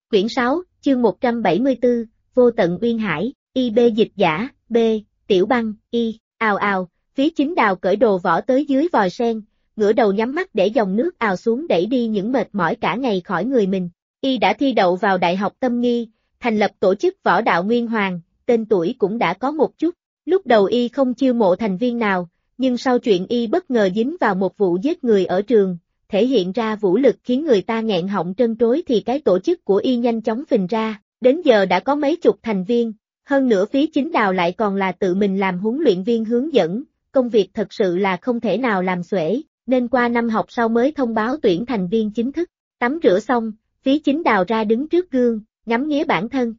Quyển 6, chương 174, Vô tận uyên hải, IB dịch giả, B, Tiểu Băng, Y, ào ào, phía chính đào cởi đồ võ tới dưới vòi sen, ngửa đầu nhắm mắt để dòng nước ào xuống đẩy đi những mệt mỏi cả ngày khỏi người mình. Y đã thi đậu vào Đại học Tâm Nghi, thành lập tổ chức Võ Đạo Nguyên Hoàng, tên tuổi cũng đã có một chút. Lúc đầu Y không chiêu mộ thành viên nào, nhưng sau chuyện Y bất ngờ dính vào một vụ giết người ở trường, thể hiện ra vũ lực khiến người ta nghẹn họng trân trối thì cái tổ chức của Y nhanh chóng phình ra, đến giờ đã có mấy chục thành viên, hơn nữa phía chính đào lại còn là tự mình làm huấn luyện viên hướng dẫn, công việc thật sự là không thể nào làm xuể, nên qua năm học sau mới thông báo tuyển thành viên chính thức. Tắm rửa xong, phía chính đào ra đứng trước gương, ngắm nghía bản thân.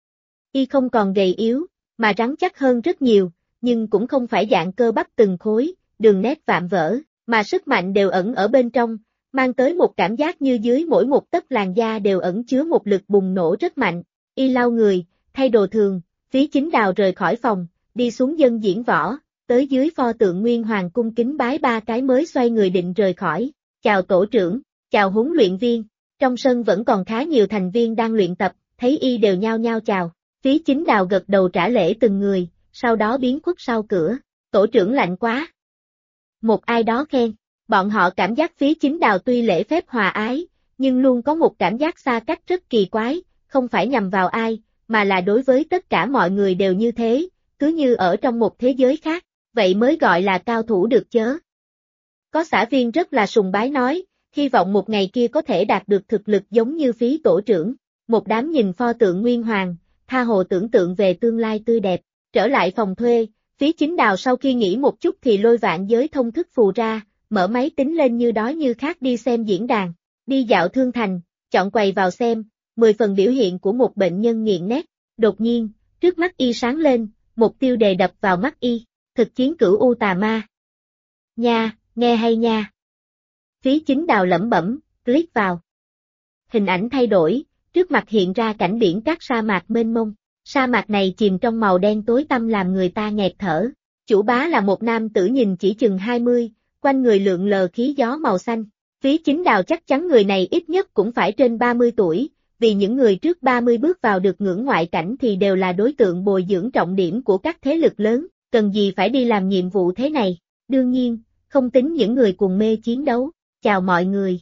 Y không còn gầy yếu, mà rắn chắc hơn rất nhiều, nhưng cũng không phải dạng cơ bắp từng khối, đường nét vạm vỡ, mà sức mạnh đều ẩn ở bên trong, mang tới một cảm giác như dưới mỗi một tấc làn da đều ẩn chứa một lực bùng nổ rất mạnh. Y lau người, thay đồ thường, phía chính đào rời khỏi phòng, đi xuống dân diễn võ, tới dưới pho tượng Nguyên Hoàng cung kính bái 3 cái mới xoay người định rời khỏi. Chào tổ trưởng, chào huấn luyện viên. Trong sân vẫn còn khá nhiều thành viên đang luyện tập, thấy Y đều nhao nhao chào. Phía chính đào gật đầu trả lễ từng người, sau đó biến khuất sau cửa. Tổ trưởng lạnh quá. Một ai đó khen. Bọn họ cảm giác phía chính đào tuy lễ phép hòa ái, nhưng luôn có một cảm giác xa cách rất kỳ quái, không phải nhằm vào ai, mà là đối với tất cả mọi người đều như thế, cứ như ở trong một thế giới khác, vậy mới gọi là cao thủ được chớ. Có xã viên rất là sùng bái nói, hy vọng một ngày kia có thể đạt được thực lực giống như phí tổ trưởng. Một đám nhìn pho tượng Nguyên Hoàng, tha hồ tưởng tượng về tương lai tươi đẹp. Trở lại phòng thuê, phí chính đào sau khi nghỉ một chút thì lôi vạn giới thông thức phù ra, mở máy tính lên như đói như khát đi xem diễn đàn, đi dạo thương thành, chọn quầy vào xem, 10 phần biểu hiện của một bệnh nhân nghiện nét. Đột nhiên, trước mắt Y sáng lên, một tiêu đề đập vào mắt Y, thực chiến cửu U tà ma. Nha, nghe hay nha. Phí chính đào lẩm bẩm, click vào. Hình ảnh thay đổi, trước mặt hiện ra cảnh biển cát sa mạc mênh mông. Sa mạc này chìm trong màu đen tối tăm làm người ta nghẹt thở. Chủ bá là một nam tử nhìn chỉ chừng 20, quanh người lượn lờ khí gió màu xanh. Phí chính đào chắc chắn người này ít nhất cũng phải trên 30 tuổi, vì những người trước 30 bước vào được ngưỡng ngoại cảnh thì đều là đối tượng bồi dưỡng trọng điểm của các thế lực lớn, cần gì phải đi làm nhiệm vụ thế này. Đương nhiên, không tính những người cùng mê chiến đấu. Chào mọi người.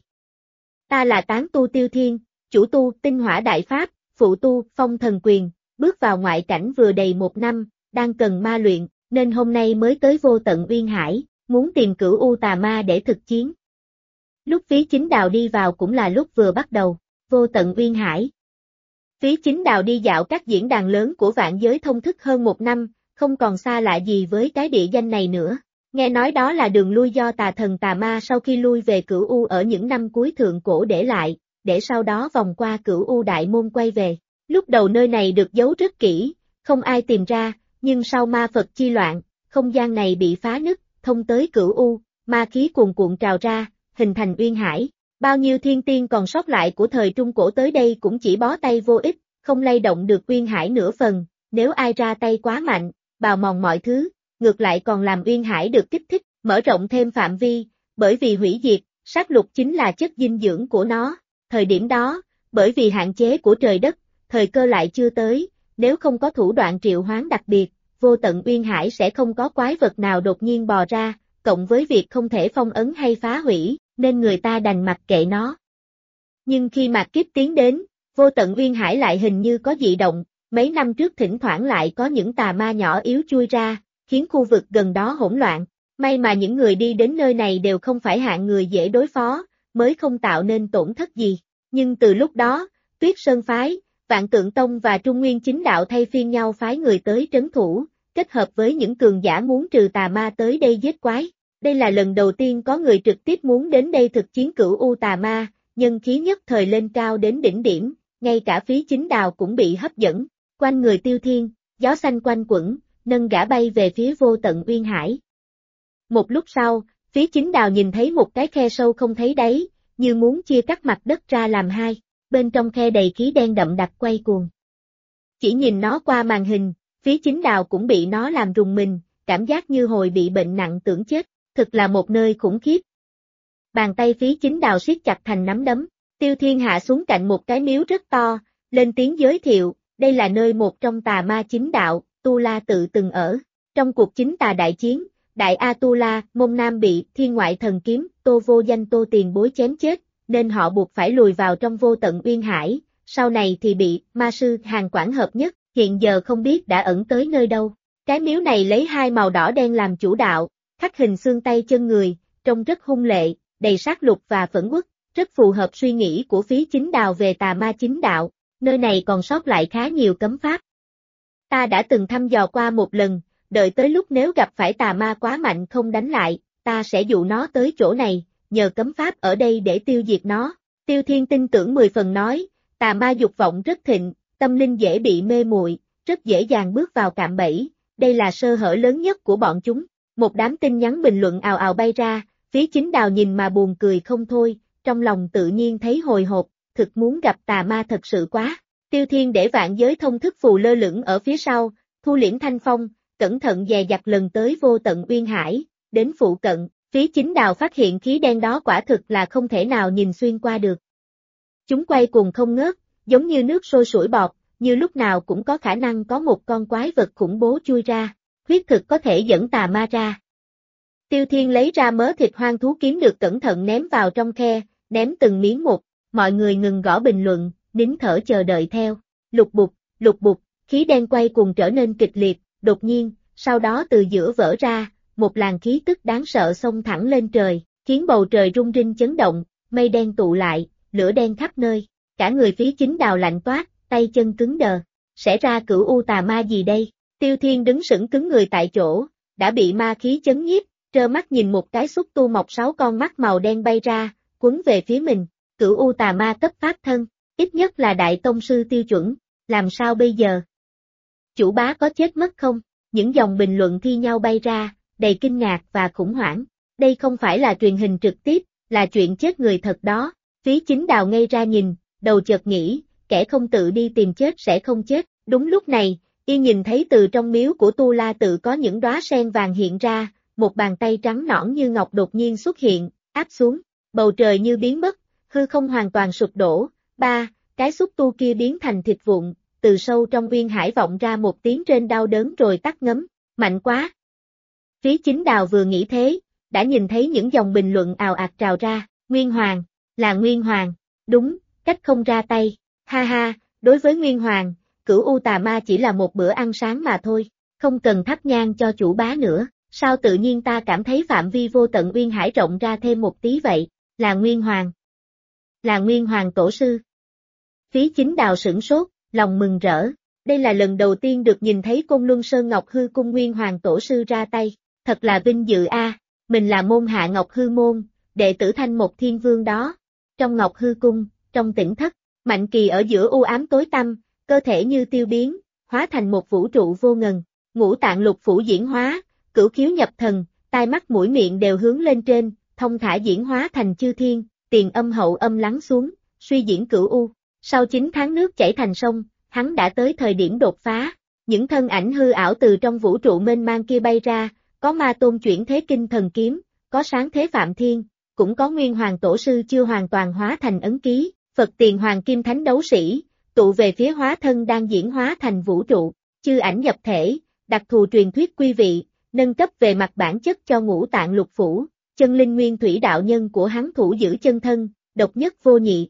Ta là tán tu Tiêu Thiên, chủ tu Tinh Hỏa Đại Pháp, phụ tu Phong Thần Quyền, bước vào ngoại cảnh vừa đầy 1 năm, đang cần ma luyện, nên hôm nay mới tới Vô Tận Uyên Hải, muốn tìm cửu U tà ma để thực chiến. Lúc phí chính đào đi vào cũng là lúc vừa bắt đầu, Vô Tận Uyên Hải. Phí chính đào đi dạo các diễn đàn lớn của vạn giới thông thức hơn 1 năm, không còn xa lạ gì với cái địa danh này nữa. Nghe nói đó là đường lui do tà thần tà ma sau khi lui về cửu U ở những năm cuối thượng cổ để lại, để sau đó vòng qua cửu U đại môn quay về. Lúc đầu nơi này được giấu rất kỹ, không ai tìm ra, nhưng sau ma Phật chi loạn, không gian này bị phá nứt, thông tới cửu U, ma khí cuồn cuộn trào ra, hình thành uyên hải. Bao nhiêu thiên tiên còn sót lại của thời Trung Cổ tới đây cũng chỉ bó tay vô ích, không lay động được uyên hải nửa phần, nếu ai ra tay quá mạnh, bào mòn mọi thứ, ngược lại còn làm uyên hải được kích thích, mở rộng thêm phạm vi, bởi vì hủy diệt, sát lục chính là chất dinh dưỡng của nó. Thời điểm đó, bởi vì hạn chế của trời đất, thời cơ lại chưa tới, nếu không có thủ đoạn triệu hoán đặc biệt, Vô Tận Uyên Hải sẽ không có quái vật nào đột nhiên bò ra, cộng với việc không thể phong ấn hay phá hủy, nên người ta đành mặc kệ nó. Nhưng khi mạt kiếp tiến đến, Vô Tận Uyên Hải lại hình như có dị động, mấy năm trước thỉnh thoảng lại có những tà ma nhỏ yếu chui ra, khiến khu vực gần đó hỗn loạn. May mà những người đi đến nơi này đều không phải hạng người dễ đối phó, mới không tạo nên tổn thất gì. Nhưng từ lúc đó, Tuyết Sơn Phái, Vạn Tượng Tông và Trung Nguyên Chính Đạo thay phiên nhau phái người tới trấn thủ, kết hợp với những cường giả muốn trừ tà ma tới đây giết quái. Đây là lần đầu tiên có người trực tiếp muốn đến đây thực chiến cửu U tà ma, nhân khí nhất thời lên cao đến đỉnh điểm, ngay cả phí chính đào cũng bị hấp dẫn. Quanh người Tiêu Thiên, gió xanh quanh quẩn, nâng gã bay về phía Vô Tận Uyên Hải. Một lúc sau, phí chính đào nhìn thấy một cái khe sâu không thấy đáy, như muốn chia cắt mặt đất ra làm hai, bên trong khe đầy khí đen đậm đặc quay cuồng. Chỉ nhìn nó qua màn hình, phí chính đào cũng bị nó làm rùng mình, cảm giác như hồi bị bệnh nặng tưởng chết, thực là một nơi khủng khiếp. Bàn tay phí chính đào siết chặt thành nắm đấm, Tiêu Thiên hạ xuống cạnh một cái miếu rất to, lên tiếng giới thiệu, đây là nơi một trong tà ma chính đạo, Tu La tự từng ở. Trong cuộc chính tà đại chiến, Đại A Tu La, Môn Nam bị Thiên Ngoại Thần Kiếm, Tô Vô Danh Tô Tiền Bối chém chết, nên họ buộc phải lùi vào trong Vô Tận Uyên Hải, sau này thì bị ma sư Hàn Quản hợp nhất, hiện giờ không biết đã ẩn tới nơi đâu. Cái miếu này lấy hai màu đỏ đen làm chủ đạo, khắc hình xương tay chân người, trông rất hung lệ, đầy sát lục và phẫn uất, rất phù hợp suy nghĩ của Phí Chính Đào về tà ma chính đạo, nơi này còn sót lại khá nhiều cấm pháp. Ta đã từng thăm dò qua một lần, đợi tới lúc nếu gặp phải tà ma quá mạnh không đánh lại, ta sẽ dụ nó tới chỗ này, nhờ cấm pháp ở đây để tiêu diệt nó. Tiêu Thiên tin tưởng 10 phần nói, tà ma dục vọng rất thịnh, tâm linh dễ bị mê muội, rất dễ dàng bước vào cạm bẫy, đây là sơ hở lớn nhất của bọn chúng. Một đám tin nhắn bình luận ào ào bay ra, Phí Chính Đào nhìn mà buồn cười không thôi, trong lòng tự nhiên thấy hồi hộp, thực muốn gặp tà ma thật sự quá. Tiêu Thiên để vạn giới thông thức phù lơ lửng ở phía sau, thu liễm thanh phong, cẩn thận dè dặt lần tới Vô Tận Uyên Hải, đến phụ cận, Phí Chính Đào phát hiện khí đen đó quả thực là không thể nào nhìn xuyên qua được. Chúng quay cuồng không ngớt, giống như nước sôi sủi bọt, như lúc nào cũng có khả năng có một con quái vật khủng bố chui ra, huyết thực có thể dẫn tà ma ra. Tiêu Thiên lấy ra mớ thịt hoang thú kiếm được cẩn thận ném vào trong khe, ném từng miếng một, mọi người ngừng gõ bình luận, nín thở chờ đợi theo. Lục bục, khí đen quay cuồng trở nên kịch liệt, đột nhiên, sau đó từ giữa vỡ ra, một làn khí tức đáng sợ xông thẳng lên trời, khiến bầu trời rung rinh chấn động, mây đen tụ lại, lửa đen khắp nơi, cả người Phí Chính Đào lạnh toát, tay chân cứng đờ, sẽ ra cửu u tà ma gì đây? Tiêu Thiên đứng sững cứng người tại chỗ, đã bị ma khí chấn nhiếp, trơ mắt nhìn một cái xúc tu mọc 6 con mắt màu đen bay ra, quấn về phía mình, cửu u tà ma cấp pháp thân, ít nhất là đại tông sư tiêu chuẩn, làm sao bây giờ? Chủ bá có chết mất không? Những dòng bình luận thi nhau bay ra, đầy kinh ngạc và khủng hoảng, đây không phải là truyền hình trực tiếp, là chuyện chết người thật đó. Phí Chính Đào ngây ra nhìn, đầu chợt nghĩ, kẻ không tự đi tìm chết sẽ không chết, đúng lúc này, y nhìn thấy từ trong miếu của Tu La tự có những đóa sen vàng hiện ra, một bàn tay trắng nõn như ngọc đột nhiên xuất hiện, áp xuống, bầu trời như biến mất, hư không hoàn toàn sụp đổ, cái xúc tu kia biến thành thịt vụn, từ sâu trong uyên hải vọng ra một tiếng trên đau đớn rồi tắt ngấm, mạnh quá. Phí Chính Đào vừa nghĩ thế, đã nhìn thấy những dòng bình luận ào ạt trào ra, Nguyên Hoàng, là Nguyên Hoàng, đúng, cách không ra tay, ha ha, đối với Nguyên Hoàng, cửu u tà ma chỉ là một bữa ăn sáng mà thôi, không cần thắp nhang cho chủ bá nữa, sao tự nhiên ta cảm thấy phạm vi Vô Tận Uyên Hải rộng ra thêm một tí vậy, là Nguyên Hoàng. Là Nguyên Hoàng tổ sư. Phí Chính Đào sửng sốt, lòng mừng rỡ, đây là lần đầu tiên được nhìn thấy Côn Luân Sơn Ngọc Hư Cung Nguyên Hoàng tổ sư ra tay, thật là vinh dự a, mình là môn hạ Ngọc Hư môn, đệ tử Thanh Mộc Thiên Vương đó. Trong Ngọc Hư Cung, trong tỉnh thất, Mạnh Kỳ ở giữa u ám tối tăm, cơ thể như tiêu biến, hóa thành một vũ trụ vô ngần, ngũ tạng lục phủ diễn hóa, cửu khiếu nhập thần, tai mắt mũi miệng đều hướng lên trên, thông thả diễn hóa thành chư thiên, tiền âm hậu âm lắng xuống, suy diễn cửu u. Sau 9 tháng nước chảy thành sông, hắn đã tới thời điểm đột phá, những thân ảnh hư ảo từ trong vũ trụ mênh mang kia bay ra, có Ma Tôn chuyển thế kinh thần kiếm, có sáng thế Phạm Thiên, cũng có Nguyên Hoàng tổ sư chưa hoàn toàn hóa thành ấn ký, Phật Tiền Hoàng Kim Thánh đấu sĩ, tụ về phía hóa thân đang diễn hóa thành vũ trụ, chư ảnh nhập thể, đặc thù truyền thuyết quy vị, nâng cấp về mặt bản chất cho ngũ tạng lục phủ, chân linh nguyên thủy đạo nhân của hắn thủ giữ chân thân, độc nhất vô nhị,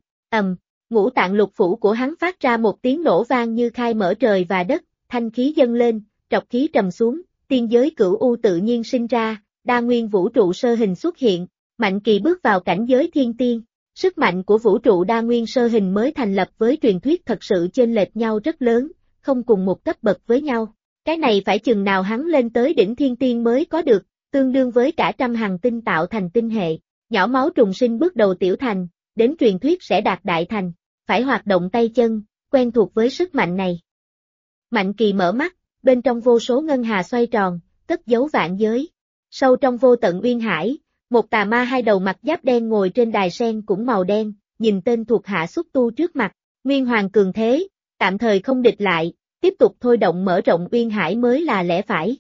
ngũ tạng lục phủ của hắn phát ra một tiếng nổ vang như khai mở trời và đất, thanh khí dâng lên, trọc khí trầm xuống, tiên giới cửu u tự nhiên sinh ra, đa nguyên vũ trụ sơ hình xuất hiện, Mạnh Kỳ bước vào cảnh giới thiên tiên. Sức mạnh của vũ trụ đa nguyên sơ hình mới thành lập với truyền thuyết thật sự chênh lệch nhau rất lớn, không cùng một cấp bậc với nhau. Cái này phải chừng nào hắn lên tới đỉnh thiên tiên mới có được, tương đương với cả trăm hàng tinh tạo thành tinh hệ. Nhỏ máu trùng sinh bước đầu tiểu thành, đến truyền thuyết sẽ đạt đại thành, phải hoạt động tay chân, quen thuộc với sức mạnh này. Mạnh Kỳ mở mắt, bên trong vô số ngân hà xoay tròn, cất giấu vạn giới. Sâu trong vô tận uyên hải, một tà ma hai đầu mặt giáp đen ngồi trên đài sen cũng màu đen, nhìn tên thuộc hạ xúc tu trước mặt, Nguyên Hoàng cường thế, tạm thời không địch lại, tiếp tục thôi động mở rộng uyên hải mới là lẽ phải.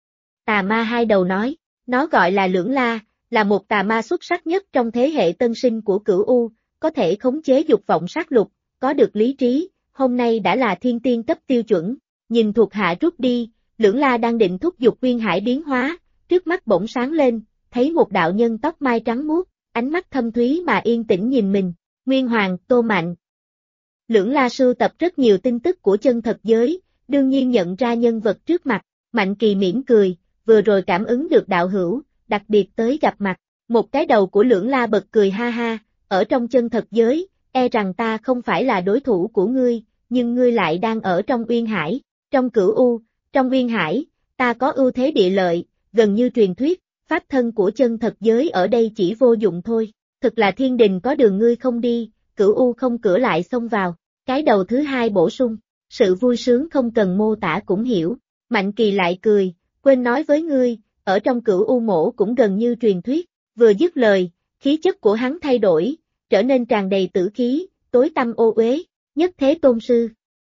Tà ma hai đầu nói, nó gọi là Lưỡng La, là một tà ma xuất sắc nhất trong thế hệ tân sinh của Cửu U, có thể khống chế dục vọng sát lục, có được lý trí, hôm nay đã là thiên tiên cấp tiêu chuẩn. Nhìn thuộc hạ rút đi, Lưỡng La đang định thúc giục Nguyên Hải biến hóa, trước mắt bỗng sáng lên, thấy một đạo nhân tóc mai trắng muốt, ánh mắt thâm thúy mà yên tĩnh nhìn mình. Nguyên Hoàng, Tô Mạnh. Lưỡng La sưu tập rất nhiều tin tức của chân thật giới, đương nhiên nhận ra nhân vật trước mặt. Mạnh Kỳ mỉm cười, vừa rồi cảm ứng được đạo hữu, đặc biệt tới gặp mặt. Một cái đầu của Lưỡng La bật cười ha ha, ở trong chân thật giới, e rằng ta không phải là đối thủ của ngươi, nhưng ngươi lại đang ở trong Uyên Hải. Trong Cửu U, trong Uyên Hải, ta có ưu thế địa lợi, gần như truyền thuyết, pháp thân của chân thật giới ở đây chỉ vô dụng thôi. Thực là thiên đình có đường ngươi không đi, Cửu U không cửa lại xông vào. Cái đầu thứ hai bổ sung, sự vui sướng không cần mô tả cũng hiểu. Mạnh Kỳ lại cười, quên nói với ngươi, ở trong Cửu U mổ cũng gần như truyền thuyết. Vừa dứt lời, khí chất của hắn thay đổi, trở nên tràn đầy tử khí, tối tăm ô uế. Nhất Thế Tôn Sư.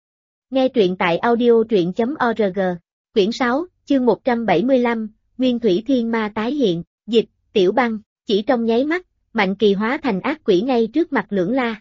Nghe truyện tại audio.org. Quyển 6, chương 175, Nguyên Thủy Thiên Ma tái hiện, dịch, Tiểu Băng, chỉ trong nháy mắt, Mạnh Kỳ hóa thành ác quỷ ngay trước mặt Lưỡng La.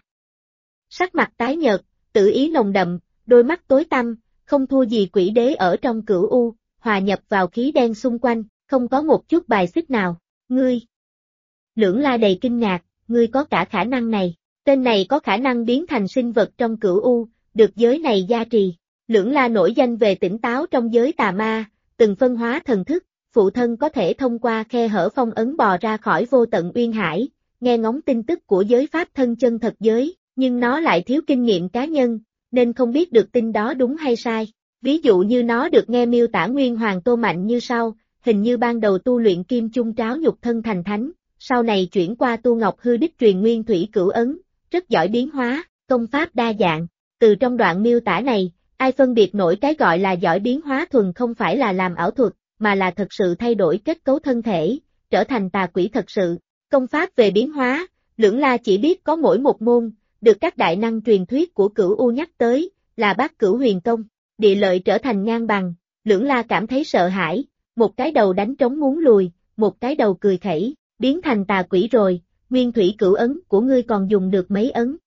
Sắc mặt tái nhợt, tử ý nồng đậm, đôi mắt tối tăm, không thua gì quỷ đế ở trong Cửu U, hòa nhập vào khí đen xung quanh, không có một chút bài xích nào. Ngươi. Lưỡng La đầy kinh ngạc, ngươi có cả khả năng này. Tên này có khả năng biến thành sinh vật trong Cửu U, được giới này gia trì. Lưỡng La nổi danh về tỉnh táo trong giới tà ma, từng phân hóa thần thức, phụ thân có thể thông qua khe hở phong ấn bò ra khỏi vô tận Uyên Hải, nghe ngóng tin tức của giới pháp thân chân thật giới, nhưng nó lại thiếu kinh nghiệm cá nhân, nên không biết được tin đó đúng hay sai. Ví dụ như nó được nghe miêu tả Nguyên Hoàng Tô Mạnh như sau, hình như ban đầu tu luyện kim chung tráo nhục thân thành thánh, sau này chuyển qua tu ngọc hư đích truyền nguyên thủy cửu ấn, rất giỏi biến hóa, công pháp đa dạng. Từ trong đoạn miêu tả này, ai phân biệt nổi cái gọi là giỏi biến hóa thuần không phải là làm ảo thuật, mà là thực sự thay đổi kết cấu thân thể, trở thành tà quỷ thật sự. Công pháp về biến hóa, Lưỡng La chỉ biết có mỗi một môn, được các đại năng truyền thuyết của Cửu U nhắc tới, là Bát Cửu Huyền Công. Địa lợi trở thành ngang bằng, Lưỡng La cảm thấy sợ hãi, một cái đầu đánh trống muốn lùi, một cái đầu cười khẩy, biến thành tà quỷ rồi, nguyên thủy cửu ấn của ngươi còn dùng được mấy ấn.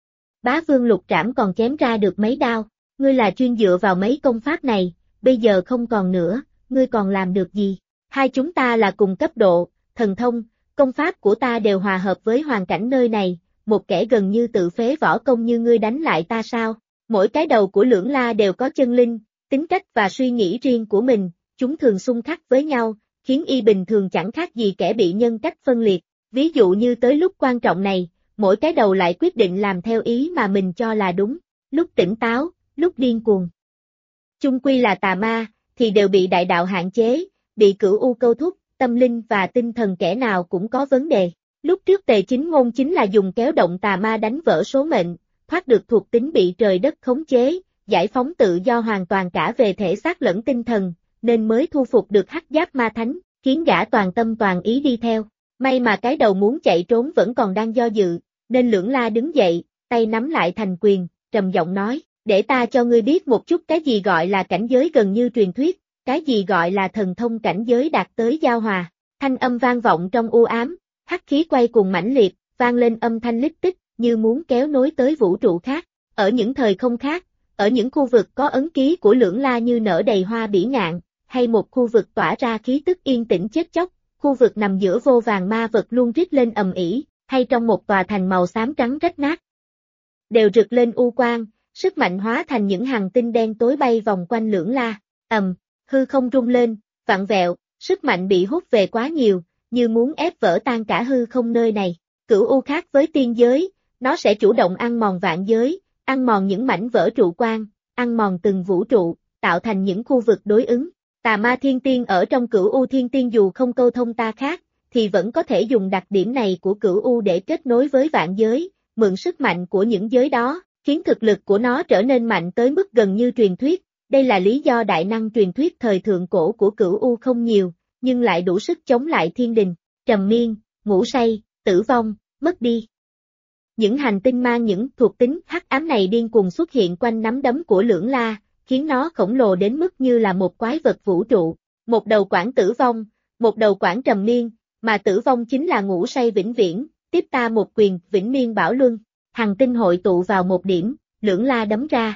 Bá Vương Lục Trảm còn chém ra được mấy đao, ngươi là chuyên dựa vào mấy công pháp này, bây giờ không còn nữa, ngươi còn làm được gì? Hai chúng ta là cùng cấp độ, thần thông, công pháp của ta đều hòa hợp với hoàn cảnh nơi này, một kẻ gần như tự phế võ công như ngươi đánh lại ta sao? Mỗi cái đầu của Lưỡng La đều có chân linh, tính cách và suy nghĩ riêng của mình, chúng thường xung khắc với nhau, khiến y bình thường chẳng khác gì kẻ bị nhân cách phân liệt. Ví dụ như tới lúc quan trọng này, mỗi cái đầu lại quyết định làm theo ý mà mình cho là đúng, lúc tỉnh táo, lúc điên cuồng. Chung quy là tà ma, thì đều bị đại đạo hạn chế, bị Cửu U câu thúc, tâm linh và tinh thần kẻ nào cũng có vấn đề. Lúc trước Tề Chính Ngôn chính là dùng kéo động tà ma đánh vỡ số mệnh, thoát được thuộc tính bị trời đất khống chế, giải phóng tự do hoàn toàn cả về thể xác lẫn tinh thần, nên mới thu phục được Hắc Giáp Ma Thánh, khiến gã toàn tâm toàn ý đi theo. May mà cái đầu muốn chạy trốn vẫn còn đang do dự, nên Lưỡng La đứng dậy, tay nắm lại thành quyền, trầm giọng nói, để ta cho ngươi biết một chút cái gì gọi là cảnh giới gần như truyền thuyết, cái gì gọi là thần thông cảnh giới đạt tới giao hòa. Thanh âm vang vọng trong u ám, hắc khí quay cuồng mãnh liệt, vang lên âm thanh lít tích, như muốn kéo nối tới vũ trụ khác. Ở những thời không khác, ở những khu vực có ấn ký của Lưỡng La như nở đầy hoa bỉ ngạn, hay một khu vực tỏa ra khí tức yên tĩnh chết chóc, khu vực nằm giữa vô vàng ma vật luôn rít lên ầm ĩ, hay trong một tòa thành màu xám trắng rách nát, đều rực lên u quang, sức mạnh hóa thành những hàng tinh đen tối bay vòng quanh Lưỡng La. Hư không rung lên, vặn vẹo, sức mạnh bị hút về quá nhiều, như muốn ép vỡ tan cả hư không nơi này. Cửu U khác với tiên giới, nó sẽ chủ động ăn mòn vạn giới, ăn mòn những mảnh vỡ trụ quan, ăn mòn từng vũ trụ, tạo thành những khu vực đối ứng. Tà ma thiên tiên ở trong Cửu U thiên tiên dù không câu thông ta khác, thì vẫn có thể dùng đặc điểm này của Cửu U để kết nối với vạn giới, mượn sức mạnh của những giới đó, khiến thực lực của nó trở nên mạnh tới mức gần như truyền thuyết. Đây là lý do đại năng truyền thuyết thời thượng cổ của Cửu U không nhiều, nhưng lại đủ sức chống lại thiên đình, trầm miên, ngủ say, tử vong, mất đi. Những hành tinh mang những thuộc tính hắc ám này điên cuồng xuất hiện quanh nắm đấm của Lưỡng La, khiến nó khổng lồ đến mức như là một quái vật vũ trụ. Một đầu quản tử vong, một đầu quản trầm miên, mà tử vong chính là ngủ say vĩnh viễn, tiếp ta một quyền vĩnh miên bảo luân. Hằng tinh hội tụ vào một điểm, Lưỡng La đấm ra.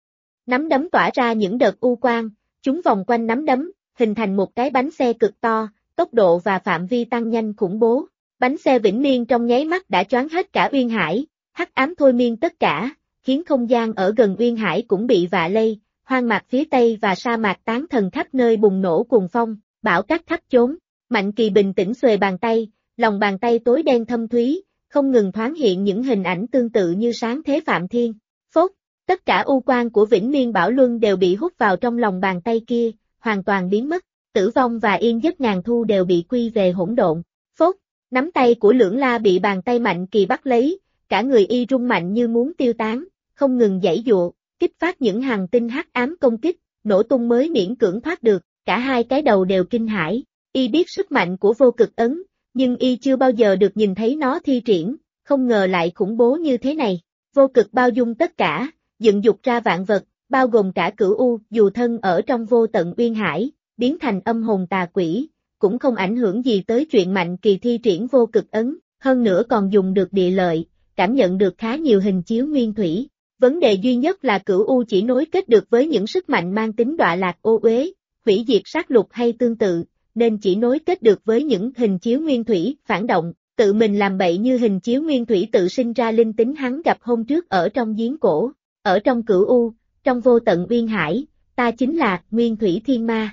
Nắm đấm tỏa ra những đợt u quang, chúng vòng quanh nắm đấm, hình thành một cái bánh xe cực to, tốc độ và phạm vi tăng nhanh khủng bố. Bánh xe Vĩnh Niên trong nháy mắt đã choáng hết cả Uyên Hải, hắc ám thôi miên tất cả, khiến không gian ở gần Uyên Hải cũng bị vạ lây, hoang mạc phía Tây và sa mạc tán thần khắp nơi bùng nổ cuồng phong, bão cát khắp chốn. Mạnh Kỳ bình tĩnh xuề bàn tay, lòng bàn tay tối đen thâm thúy, không ngừng thoáng hiện những hình ảnh tương tự như sáng thế Phạm Thiên. Phốt, tất cả u quang của Vĩnh Niên Bảo Luân đều bị hút vào trong lòng bàn tay kia, hoàn toàn biến mất, Tử Vong và Yên Giấc Ngàn Thu đều bị quy về hỗn độn. Phốt, nắm tay của Lưỡng La bị bàn tay Mạnh Kỳ bắt lấy, cả người y rung mạnh như muốn tiêu tán, không ngừng giãy giụa, kích phát những hành tinh hắc ám công kích, nổ tung mới miễn cưỡng thoát được, cả hai cái đầu đều kinh hãi. Y biết sức mạnh của vô cực ấn, nhưng y chưa bao giờ được nhìn thấy nó thi triển, không ngờ lại khủng bố như thế này. Vô cực bao dung tất cả, dựng dục ra vạn vật, bao gồm cả Cửu U, dù thân ở trong vô tận Uyên Hải, biến thành âm hồn tà quỷ, cũng không ảnh hưởng gì tới chuyện Mạnh Kỳ thi triển vô cực ấn, hơn nữa còn dùng được địa lợi, cảm nhận được khá nhiều hình chiếu nguyên thủy. Vấn đề duy nhất là Cửu U chỉ nối kết được với những sức mạnh mang tính đọa lạc ô uế, hủy diệt sát lục hay tương tự, nên chỉ nối kết được với những hình chiếu nguyên thủy, phản động, tự mình làm bậy như hình chiếu nguyên thủy tự sinh ra linh tính hắn gặp hôm trước ở trong giếng cổ, ở trong Cửu U, trong vô tận Uyên Hải, ta chính là Nguyên Thủy Thiên Ma.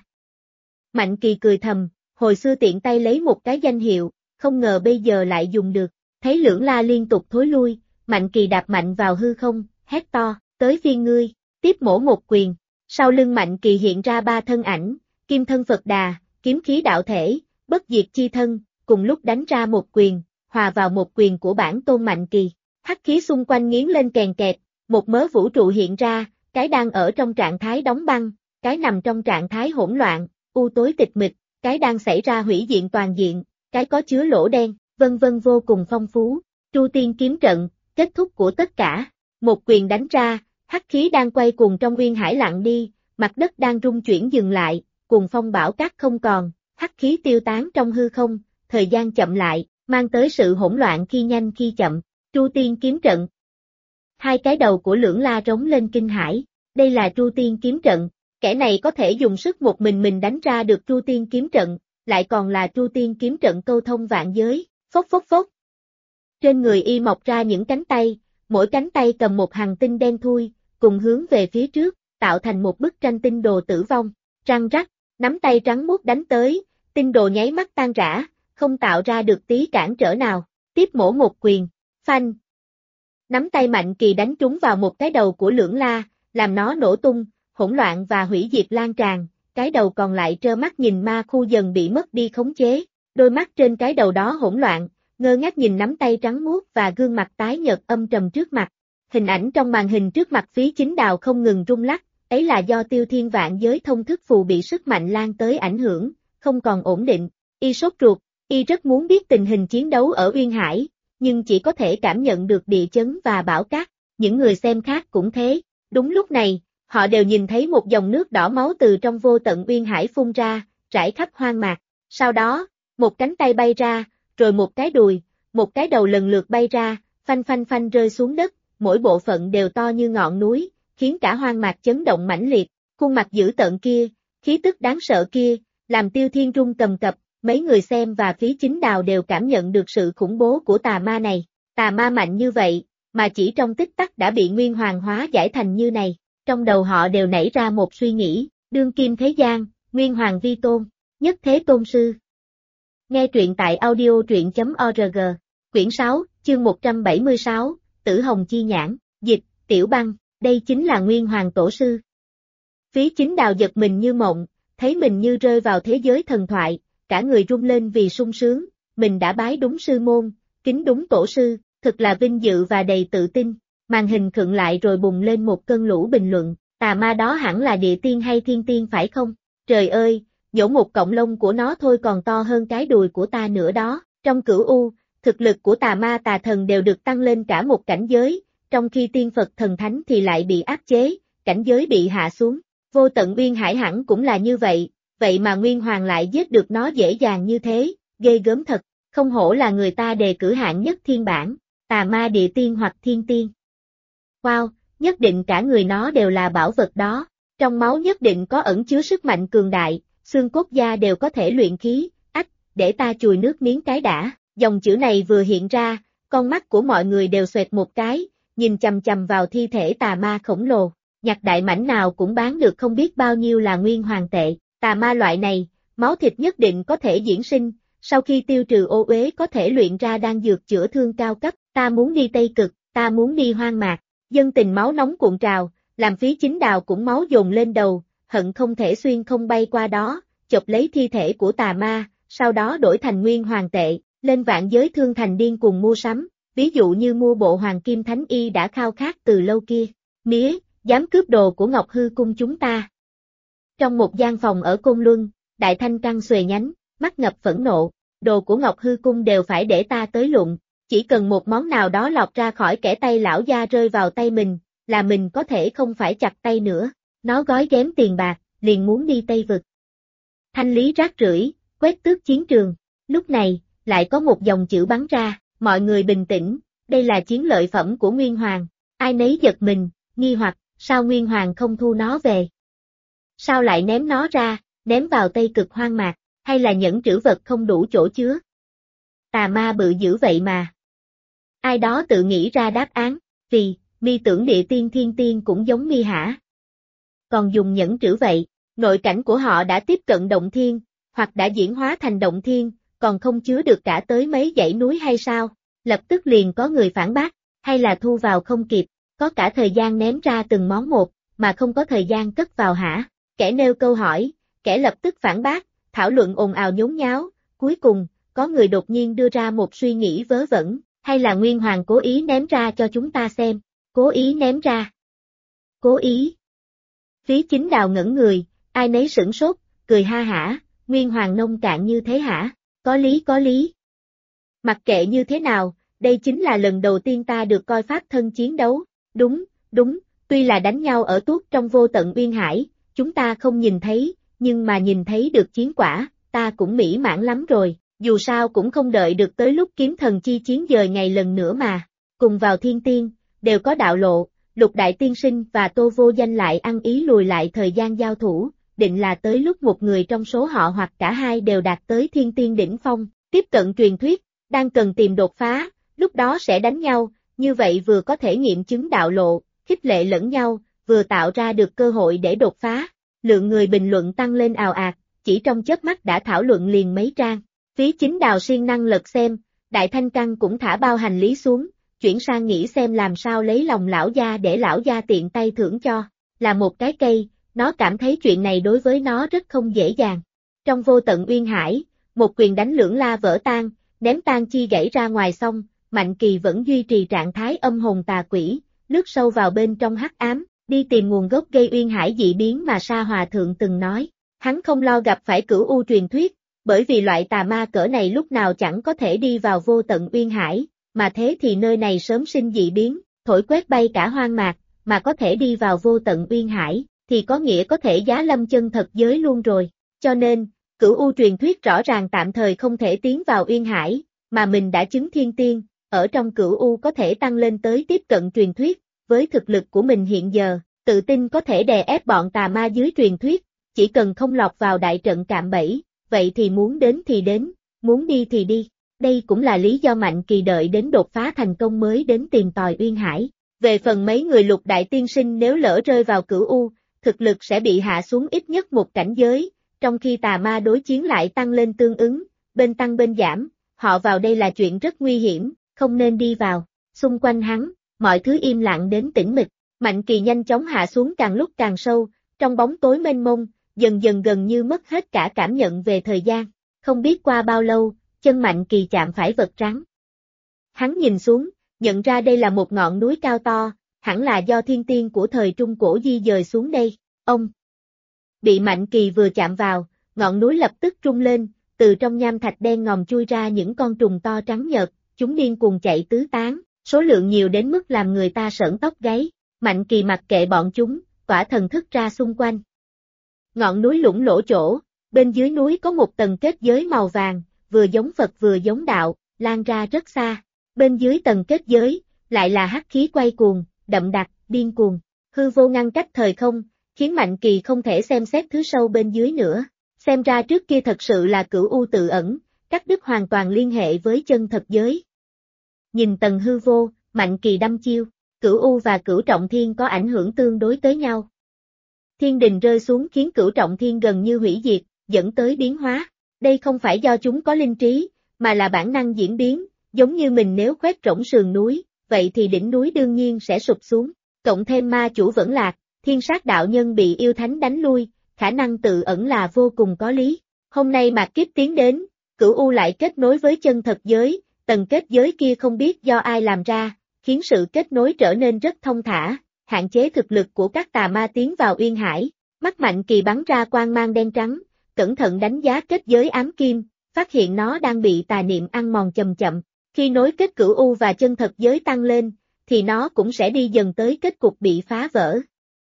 Mạnh Kỳ cười thầm, hồi xưa tiện tay lấy một cái danh hiệu, không ngờ bây giờ lại dùng được, thấy Lưỡng La liên tục thối lui, Mạnh Kỳ đạp mạnh vào hư không, hét to, tới phiên ngươi, tiếp mổ một quyền, sau lưng Mạnh Kỳ hiện ra ba thân ảnh, Kim Thân Phật Đà, kiếm khí đạo thể, bất diệt chi thân, cùng lúc đánh ra một quyền, hòa vào một quyền của bản tôn Mạnh Kỳ, hắc khí xung quanh nghiến lên kèn kẹt, một mớ vũ trụ hiện ra, cái đang ở trong trạng thái đóng băng, cái nằm trong trạng thái hỗn loạn, u tối tịch mịch, cái đang xảy ra hủy diện toàn diện, cái có chứa lỗ đen, vân vân vô cùng phong phú. Tru Tiên kiếm trận, kết thúc của tất cả, một quyền đánh ra, hắc khí đang quay cuồng trong Uyên Hải lặng đi, mặt đất đang rung chuyển dừng lại, cuồng phong bão cát không còn, hắc khí tiêu tán trong hư không, thời gian chậm lại, mang tới sự hỗn loạn khi nhanh khi chậm. Tru Tiên kiếm trận. Hai cái đầu của Lưỡng La rống lên kinh hãi, đây là Tru Tiên kiếm trận, kẻ này có thể dùng sức một mình đánh ra được Tru Tiên kiếm trận, lại còn là Tru Tiên kiếm trận câu thông vạn giới, phốc phốc phốc. Trên người y mọc ra những cánh tay, mỗi cánh tay cầm một hành tinh đen thui, cùng hướng về phía trước, tạo thành một bức tranh tinh đồ tử vong, răng rắc, nắm tay trắng muốt đánh tới, tinh đồ nháy mắt tan rã, không tạo ra được tí cản trở nào, tiếp mổ một quyền, phanh. Nắm tay Mạnh Kỳ đánh trúng vào một cái đầu của Lưỡng La, làm nó nổ tung, hỗn loạn và hủy diệt lan tràn, cái đầu còn lại trơ mắt nhìn ma khu dần bị mất đi khống chế, đôi mắt trên cái đầu đó hỗn loạn, ngơ ngác nhìn nắm tay trắng muốt và gương mặt tái nhợt âm trầm trước mặt. Hình ảnh trong màn hình trước mặt Phí Chính Đào không ngừng rung lắc, ấy là do Tiêu Thiên vạn giới thông thức phù bị sức mạnh lan tới ảnh hưởng, không còn ổn định, y sốt ruột, y rất muốn biết tình hình chiến đấu ở Uyên Hải, nhưng chỉ có thể cảm nhận được địa chấn và bão cát, những người xem khác cũng thế. Đúng lúc này, họ đều nhìn thấy một dòng nước đỏ máu từ trong vô tận Uyên Hải phun ra, rải khắp hoang mạc. Sau đó, một cánh tay bay ra, rồi một cái đùi, một cái đầu lần lượt bay ra, phanh phanh phanh rơi xuống đất, mỗi bộ phận đều to như ngọn núi, khiến cả hoang mạc chấn động mãnh liệt. Khuôn mặt dữ tợn kia, khí tức đáng sợ kia, làm Tiêu Thiên run cầm cập, mấy người xem và Phí Chính Đào đều cảm nhận được sự khủng bố của tà ma này. Tà ma mạnh như vậy, mà chỉ trong tích tắc đã bị Nguyên Hoàng hóa giải thành như này. Trong đầu họ đều nảy ra một suy nghĩ, đương kim thế gian, Nguyên Hoàng vi tôn, nhất thế tôn sư. Nghe truyện tại audio.org, quyển 6, chương 176, Tử Hồng Chi Nhãn, dịch, Tiểu Băng, đây chính là Nguyên Hoàng tổ sư. Phí Chính Đào giật mình như mộng, thấy mình như rơi vào thế giới thần thoại, cả người rung lên vì sung sướng, mình đã bái đúng sư môn, kính đúng tổ sư, thực là vinh dự và đầy tự tin. Màn hình khựng lại rồi bùng lên một cơn lũ bình luận, tà ma đó hẳn là địa tiên hay thiên tiên phải không? Trời ơi, nhổ một cọng lông của nó thôi còn to hơn cái đùi của ta nữa đó. Trong Cửu U, thực lực của tà ma tà thần đều được tăng lên cả một cảnh giới, trong khi tiên Phật thần thánh thì lại bị áp chế, cảnh giới bị hạ xuống. Vô tận Uyên Hải hẳn cũng là như vậy, vậy mà Nguyên Hoàng lại giết được nó dễ dàng như thế, ghê gớm thật, không hổ là người ta đề cử hạng nhất thiên bảng, tà ma địa tiên hoặc thiên tiên. Wow, nhất định cả người nó đều là bảo vật đó. Trong máu nhất định có ẩn chứa sức mạnh cường đại, xương cốt da đều có thể luyện khí, ách, để ta chùi nước miếng cái đã. Dòng chữ này vừa hiện ra, con mắt của mọi người đều xoẹt một cái, nhìn chằm chằm vào thi thể tà ma khổng lồ. Nhặt đại mảnh nào cũng bán được không biết bao nhiêu là nguyên hoàng tệ. Tà ma loại này, máu thịt nhất định có thể diễn sinh, sau khi tiêu trừ ô uế có thể luyện ra đan dược chữa thương cao cấp. Ta muốn đi Tây Cực, ta muốn đi hoang mạc. Dân tình máu nóng cuộn trào, làm Phí Chính Đào cũng máu dồn lên đầu, hận không thể xuyên không bay qua đó, chộp lấy thi thể của tà ma, sau đó đổi thành nguyên hoàng tệ, lên vạn giới thương thành điên cuồng mua sắm, ví dụ như mua bộ hoàng kim thánh y đã khao khát từ lâu kia. Mía, dám cướp đồ của Ngọc Hư Cung chúng ta. Trong một gian phòng ở Côn Luân, Đại Thanh Căng xuề nhánh, mắt ngập phẫn nộ, đồ của Ngọc Hư Cung đều phải để ta tới luận, chỉ cần một món nào đó lọt ra khỏi kẻ tay lão gia rơi vào tay mình, là mình có thể không phải chặt tay nữa. Nó gói ghém tiền bạc, liền muốn đi Tây Vực. Thanh lý rác rưởi, quét tước chiến trường. Lúc này, lại có một dòng chữ bắn ra, mọi người bình tĩnh, đây là chiến lợi phẩm của Nguyên Hoàng. Ai nấy giật mình, nghi hoặc, sao Nguyên Hoàng không thu nó về? Sao lại ném nó ra, ném vào Tây Cực hoang mạc, hay là nhẫn trữ vật không đủ chỗ chứa? Tà ma bự dữ vậy mà. Ai đó tự nghĩ ra đáp án, vì, mi tưởng địa tiên thiên tiên cũng giống mi hả? Còn dùng nhẫn trữ vậy, nội cảnh của họ đã tiếp cận động thiên, hoặc đã diễn hóa thành động thiên, còn không chứa được cả tới mấy dãy núi hay sao? Lập tức liền có người phản bác, hay là thu vào không kịp, có cả thời gian ném ra từng món một, mà không có thời gian cất vào hả? Kẻ nêu câu hỏi, kẻ lập tức phản bác, thảo luận ồn ào nhốn nháo, cuối cùng, có người đột nhiên đưa ra một suy nghĩ vớ vẩn, hay là Nguyên Hoàng cố ý ném ra cho chúng ta xem, cố ý ném ra. Cố ý. Phí Chính Đào ngẩn người, ai nấy sửng sốt, cười ha hả, Nguyên Hoàng nông cạn như thế hả? Có lý có lý. Mặc kệ như thế nào, đây chính là lần đầu tiên ta được coi pháp thân chiến đấu, đúng, tuy là đánh nhau ở tuốt trong vô tận uyên hải, chúng ta không nhìn thấy, nhưng mà nhìn thấy được chiến quả, ta cũng mỹ mãn lắm rồi, dù sao cũng không đợi được tới lúc kiếm thần chi chiến dời ngày lần nữa mà. Cùng vào thiên tiên, đều có đạo lộ, Lục Đại Tiên Sinh và Tô Vô Danh lại ăn ý lùi lại thời gian giao thủ, định là tới lúc một người trong số họ hoặc cả hai đều đạt tới thiên tiên đỉnh phong, tiếp cận truyền thuyết, đang cần tìm đột phá, lúc đó sẽ đánh nhau, như vậy vừa có thể nghiệm chứng đạo lộ, khích lệ lẫn nhau, vừa tạo ra được cơ hội để đột phá. Lượng người bình luận tăng lên ào ạt, chỉ trong chớp mắt đã thảo luận liền mấy trang. Phí Chính Đào siêng năng lật xem, Đại Thanh Căng cũng thả bao hành lý xuống, chuyển sang nghĩ xem làm sao lấy lòng lão gia để lão gia tiện tay thưởng cho. Là một cái cây, nó cảm thấy chuyện này đối với nó rất không dễ dàng. Trong vô tận uyên hải, một quyền đánh lưỡng la vỡ tan, ném tan chi gãy ra ngoài xong, Mạnh Kỳ vẫn duy trì trạng thái âm hồn tà quỷ, lướt sâu vào bên trong hắc ám, đi tìm nguồn gốc gây uyên hải dị biến mà Sa Hòa Thượng từng nói. Hắn không lo gặp phải cửu u truyền thuyết, bởi vì loại tà ma cỡ này lúc nào chẳng có thể đi vào vô tận uyên hải, mà thế thì nơi này sớm sinh dị biến, thổi quét bay cả hoang mạc, mà có thể đi vào vô tận uyên hải, thì có nghĩa có thể giá lâm chân thật giới luôn rồi. Cho nên, cửu u truyền thuyết rõ ràng tạm thời không thể tiến vào uyên hải, mà mình đã chứng thiên tiên, ở trong cửu u có thể tăng lên tới tiếp cận truyền thuyết, với thực lực của mình hiện giờ, tự tin có thể đè ép bọn tà ma dưới truyền thuyết, chỉ cần không lọt vào đại trận cạm bẫy, vậy thì muốn đến thì đến, muốn đi thì đi. Đây cũng là lý do Mạnh Kỳ đợi đến đột phá thành công mới đến tìm tòi uyên hải. Về phần mấy người Lục Đại Tiên Sinh nếu lỡ rơi vào cửu u, thực lực sẽ bị hạ xuống ít nhất một cảnh giới, trong khi tà ma đối chiến lại tăng lên tương ứng, bên tăng bên giảm, họ vào đây là chuyện rất nguy hiểm, không nên đi vào. Xung quanh hắn, mọi thứ im lặng đến tĩnh mịch, Mạnh Kỳ nhanh chóng hạ xuống càng lúc càng sâu, trong bóng tối mênh mông, dần dần gần như mất hết cả cảm nhận về thời gian. Không biết qua bao lâu, chân Mạnh Kỳ chạm phải vật rắn. Hắn nhìn xuống, nhận ra đây là một ngọn núi cao to, hẳn là do thiên tiên của thời Trung Cổ di dời xuống đây. Ông bị Mạnh Kỳ vừa chạm vào, ngọn núi lập tức rung lên, từ trong nham thạch đen ngòm chui ra những con trùng to trắng nhợt, chúng điên cuồng chạy tứ tán, số lượng nhiều đến mức làm người ta sởn tóc gáy. Mạnh Kỳ mặc kệ bọn chúng, tỏa thần thức ra xung quanh. Ngọn núi lũng lỗ chỗ, bên dưới núi có một tầng kết giới màu vàng, vừa giống Phật vừa giống đạo, lan ra rất xa. Bên dưới tầng kết giới, lại là hắc khí quay cuồng, đậm đặc, điên cuồng. Hư vô ngăn cách thời không, khiến Mạnh Kỳ không thể xem xét thứ sâu bên dưới nữa. Xem ra trước kia thật sự là Cửu U tự ẩn, cắt đứt hoàn toàn liên hệ với chân thật giới. Nhìn tầng hư vô, Mạnh Kỳ đăm chiêu, Cửu U và Cửu Trọng Thiên có ảnh hưởng tương đối tới nhau. Thiên đình rơi xuống khiến Cửu Trọng Thiên gần như hủy diệt, dẫn tới biến hóa. Đây không phải do chúng có linh trí, mà là bản năng diễn biến, giống như mình nếu khoét rỗng sườn núi, vậy thì đỉnh núi đương nhiên sẽ sụp xuống. Cộng thêm ma chủ vẫn lạc, thiên sát đạo nhân bị yêu thánh đánh lui, khả năng tự ẩn là vô cùng có lý. Hôm nay mạt kiếp tiến đến, Cửu U lại kết nối với chân thật giới, tầng kết giới kia không biết do ai làm ra, khiến sự kết nối trở nên rất thông thả, hạn chế thực lực của các tà ma tiến vào Uyên Hải. Mắt Mạnh Kỳ bắn ra quang mang đen trắng, cẩn thận đánh giá kết giới ám kim, phát hiện nó đang bị tà niệm ăn mòn chậm chậm. Khi nối kết Cửu U và chân thật giới tăng lên, thì nó cũng sẽ đi dần tới kết cục bị phá vỡ.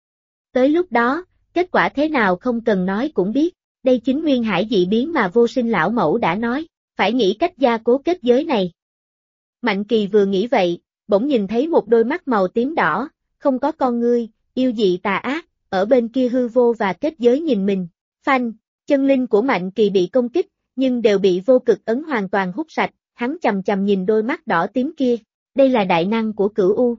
Tới lúc đó, kết quả thế nào không cần nói cũng biết, đây chính Nguyên Hải dị biến mà Vô Sinh lão mẫu đã nói, phải nghĩ cách gia cố kết giới này. Mạnh Kỳ vừa nghĩ vậy, bỗng nhìn thấy một đôi mắt màu tím đỏ, không có con ngươi, yêu dị tà ác, ở bên kia hư vô và kết giới nhìn mình. Phanh, chân linh của Mạnh Kỳ bị công kích, nhưng đều bị vô cực ấn hoàn toàn hút sạch, hắn chầm chầm nhìn đôi mắt đỏ tím kia. Đây là đại năng của Cửu U.